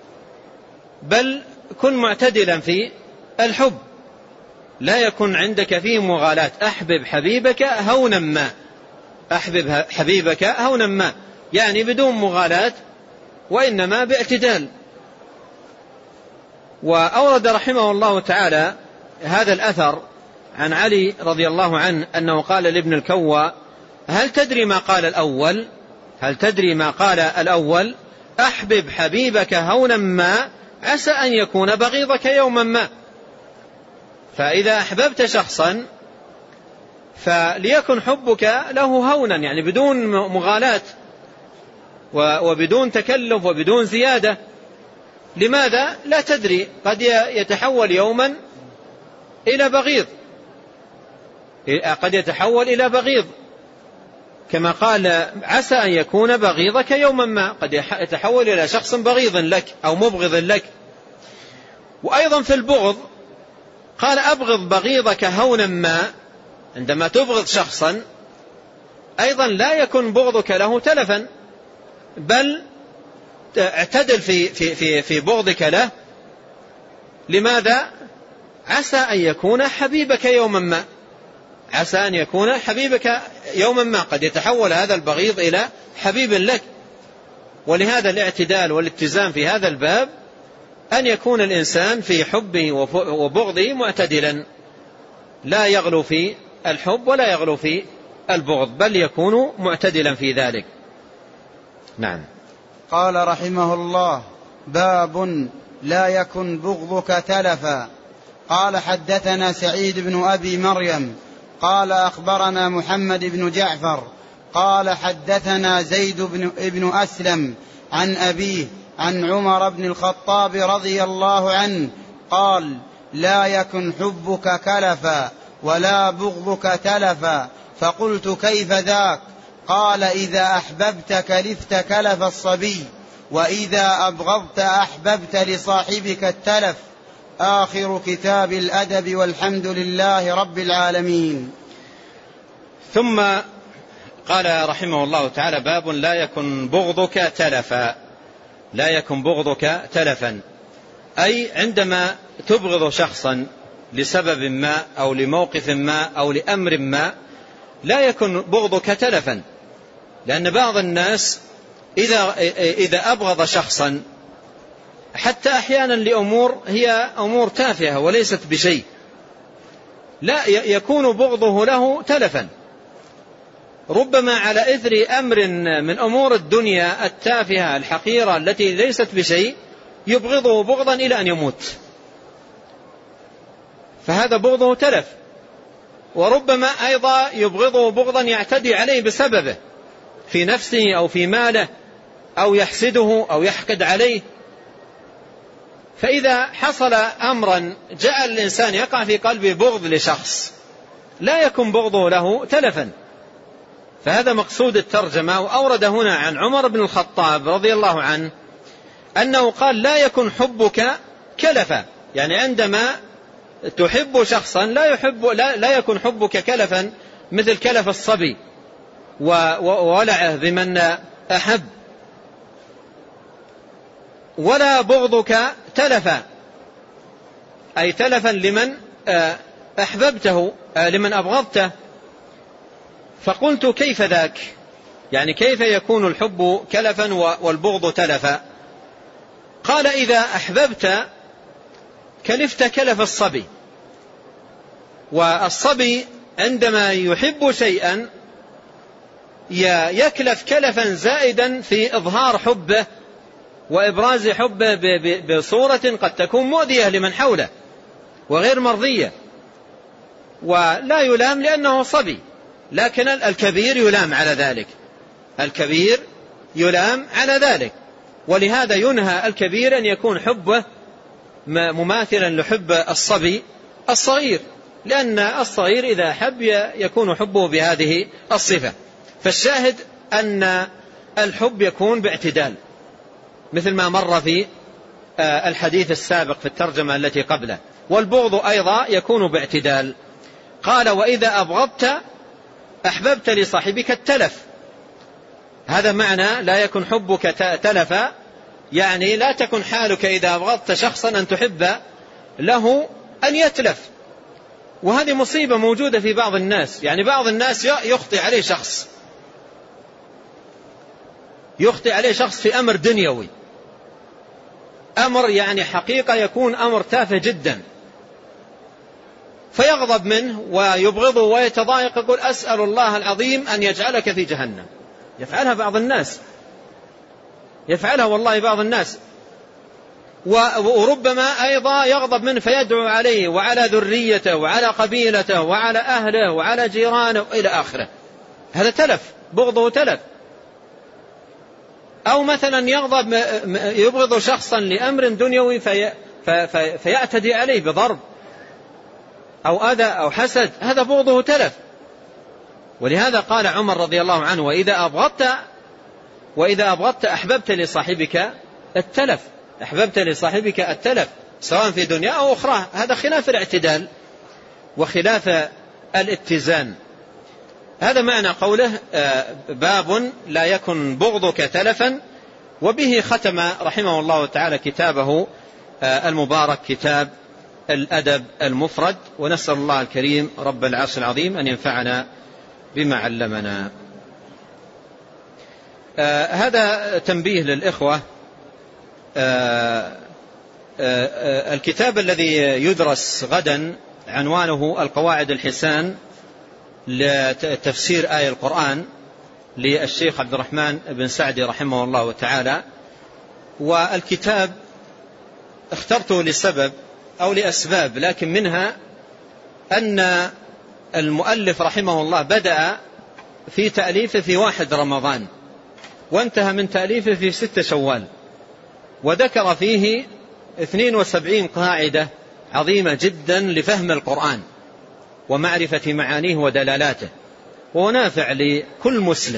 بل كن معتدلا في الحب لا يكن عندك فيه مغالاة. أحبب حبيبك هونا ما، أحبب حبيبك هونا ما يعني بدون مغالاة وإنما باعتدال. وأورد رحمه الله تعالى هذا الأثر عن علي رضي الله عنه أنه قال لابن الكواء هل تدري ما قال الأول هل تدري ما قال الأول أحبب حبيبك هونا ما عسى أن يكون بغيضك يوما ما. فإذا أحببت شخصا فليكن حبك له هونا، يعني بدون مغالاة وبدون تكلف وبدون زيادة. لماذا؟ لا تدري، قد يتحول يوما إلى بغيض، قد يتحول إلى بغيض كما قال عسى أن يكون بغيضك يوما ما، قد يتحول إلى شخص بغيض لك أو مبغض لك. وأيضا في البغض قال أبغض بغيضك هونا ما، عندما تبغض شخصا أيضا لا يكن بغضك له تلفا، بل اعتدل في, في, في, في بغضك له. لماذا؟ عسى أن يكون حبيبك يوما ما، عسى أن يكون حبيبك يوما ما، قد يتحول هذا البغيض إلى حبيب لك. ولهذا الاعتدال والاتزان في هذا الباب أن يكون الإنسان في حبه وبغضه معتدلا، لا يغلو في الحب ولا يغلو في البغض، بل يكون معتدلا في ذلك. نعم. قال رحمه الله: باب لا يكن بغضك تلفا. قال حدثنا سعيد بن أبي مريم قال أخبرنا محمد بن جعفر قال حدثنا زيد بن, ابن أسلم عن أبيه عن عمر بن الخطاب رضي الله عنه قال: لا يكن حبك كلفا ولا بغضك تلفا. فقلت: كيف ذاك؟ قال: إذا أحببت كلفت كلف الصبي، وإذا أبغضت أحببت لصاحبك التلف. آخر كتاب الأدب، والحمد لله رب العالمين. ثم قال رحمه الله تعالى: باب لا يكن بغضك تلفا. لا يكن بغضك تلفا، أي عندما تبغض شخصا لسبب ما أو لموقف ما أو لأمر ما لا يكن بغضك تلفا، لأن بعض الناس إذا, إذا أبغض شخصا حتى أحيانا لأمور هي أمور تافهة وليست بشيء، لا يكون بغضه له تلفا، ربما على إثر أمر من أمور الدنيا التافهة الحقيرة التي ليست بشيء يبغضه بغضا إلى أن يموت، فهذا بغضه تلف. وربما أيضا يبغضه بغضا يعتدي عليه بسببه في نفسه أو في ماله أو يحسده أو يحقد عليه. فإذا حصل أمرا جاء الإنسان يقع في قلبه بغض لشخص لا يكن بغضه له تلفا. فهذا مقصود الترجمة. وأورد هنا عن عمر بن الخطاب رضي الله عنه أنه قال: لا يكن حبك كلفا، يعني عندما تحب شخصا لا, يحب لا, لا يكن حبك كلفا مثل كلف الصبي وولعه بمن أحب، ولا بغضك تلفا، أي تلفا لمن أحببته لمن أبغضته. فقلت: كيف ذاك؟ يعني كيف يكون الحب كلفا والبغض تلفا؟ قال: إذا أحببت كلفت كلف الصبي. والصبي عندما يحب شيئا يكلف كلفا زائدا في إظهار حبه وإبراز حبه بصورة قد تكون مؤذية لمن حوله وغير مرضية، ولا يلام لأنه صبي، لكن الكبير يلام على ذلك، الكبير يلام على ذلك. ولهذا ينهى الكبير أن يكون حبه مماثلا لحب الصبي الصغير، لأن الصغير إذا حب يكون حبه بهذه الصفة. فالشاهد أن الحب يكون باعتدال مثل ما مر في الحديث السابق في الترجمة التي قبله، والبغض أيضا يكون باعتدال. قال: وإذا أبغضت أحببت لصاحبك التلف. هذا معنى لا يكن حبك تلفا، يعني لا تكن حالك إذا أبغضت شخصا أن تحب له أن يتلف. وهذه مصيبة موجودة في بعض الناس، يعني بعض الناس يخطئ عليه شخص يخطئ عليه شخص في أمر دنيوي، أمر يعني حقيقة يكون أمر تافه جدا، فيغضب منه ويبغضه ويتضايق، يقول: أسأل الله العظيم أن يجعلك في جهنم. يفعلها بعض الناس، يفعلها والله بعض الناس. وربما أيضا يغضب منه فيدعو عليه وعلى ذريته وعلى قبيلته وعلى أهله وعلى جيرانه إلى آخره. هذا تلف، بغضه تلف. أو مثلا يغضب يبغض شخصا لأمر دنيوي في في فيعتدي عليه بضرب أو أذى أو حسد، هذا بغضه تلف. ولهذا قال عمر رضي الله عنه: وإذا أبغضت وإذا أبغضت أحببت لصاحبك التلف، أحببت لصاحبك التلف سواء في دنيا أو أخرى. هذا خلاف الاعتدال وخلاف الاتزان. هذا معنى قوله باب لا يكن بغضك تلفا. وبه ختم رحمه الله تعالى كتابه المبارك، كتاب الأدب المفرد. ونسأل الله الكريم رب العرش العظيم أن ينفعنا بما علمنا. آه هذا تنبيه للإخوة. آه آه الكتاب الذي يدرس غدا عنوانه القواعد الحسان لتفسير آية القرآن للشيخ عبد الرحمن بن سعدي رحمه الله تعالى. والكتاب اخترته لسبب أو لأسباب، لكن منها أن المؤلف رحمه الله بدأ في تأليفه في واحد رمضان وانتهى من تأليفه في ستة شوال، وذكر فيه اثنين وسبعين قاعدة عظيمة جدا لفهم القرآن ومعرفة معانيه ودلالاته، وهو نافع لكل مسلم.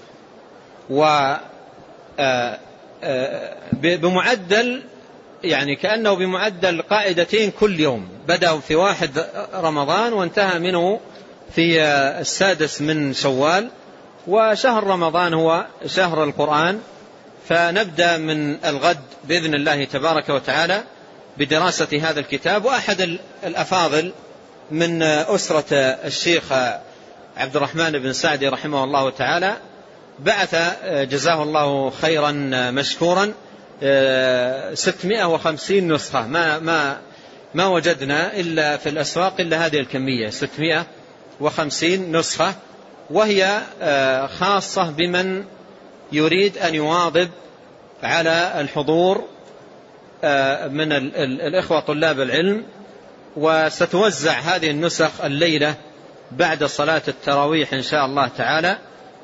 وبمعدل يعني كأنه بمعدل قاعدتين كل يوم، بدأ في واحد رمضان وانتهى منه في السادس من شوال، وشهر رمضان هو شهر القرآن. فنبدأ من الغد بإذن الله تبارك وتعالى بدراسة هذا الكتاب. وأحد الأفاضل من أسرة الشيخ عبد الرحمن بن سعدي رحمه الله تعالى بعث جزاه الله خيرا مشكورا ستمائة وخمسين نسخة. ما, ما, ما وجدنا إلا في الأسواق إلا هذه الكمية، ستمائة وخمسين نسخة، وهي خاصة بمن يريد أن يواظب على الحضور من الإخوة طلاب العلم. وستوزع هذه النسخ الليلة بعد صلاة التراويح إن شاء الله تعالى،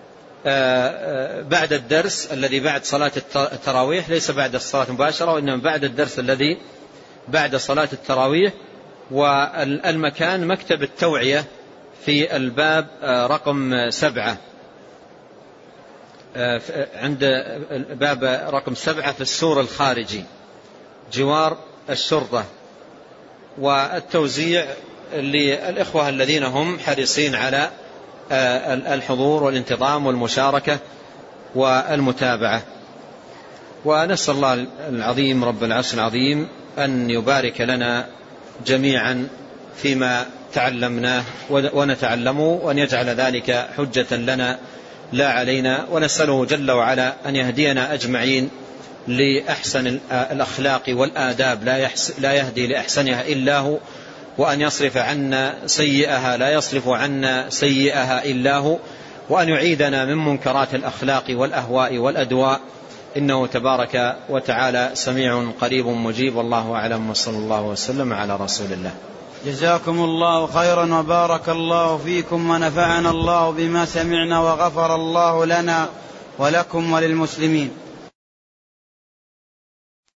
بعد الدرس الذي بعد صلاة التراويح، ليس بعد الصلاة مباشرة وإنما بعد الدرس الذي بعد صلاة التراويح. والمكان مكتب التوعية في الباب رقم سبعة، عند باب رقم سبعة في السور الخارجي جوار الشرطة. والتوزيع للإخوة الذين هم حريصين على الحضور والانتظام والمشاركة والمتابعة. ونسأل الله العظيم رب العرش العظيم أن يبارك لنا جميعا فيما تعلمناه ونتعلمه، وأن يجعل ذلك حجة لنا لا علينا. ونسأله جل وعلا أن يهدينا أجمعين لأحسن الأخلاق والآداب، لا يهدي لأحسنها إلا هو، وأن يصرف عنا سيئها لا يصرف عنا سيئها إلا هو، وأن يعيدنا من منكرات الأخلاق والأهواء والأدواء، إنه تبارك وتعالى سميع قريب مجيب. والله أعلم، وصلى الله وسلم على رسول الله. جزاكم الله خيرا وبارك الله فيكم ونفعنا الله بما سمعنا وغفر الله لنا ولكم وللمسلمين.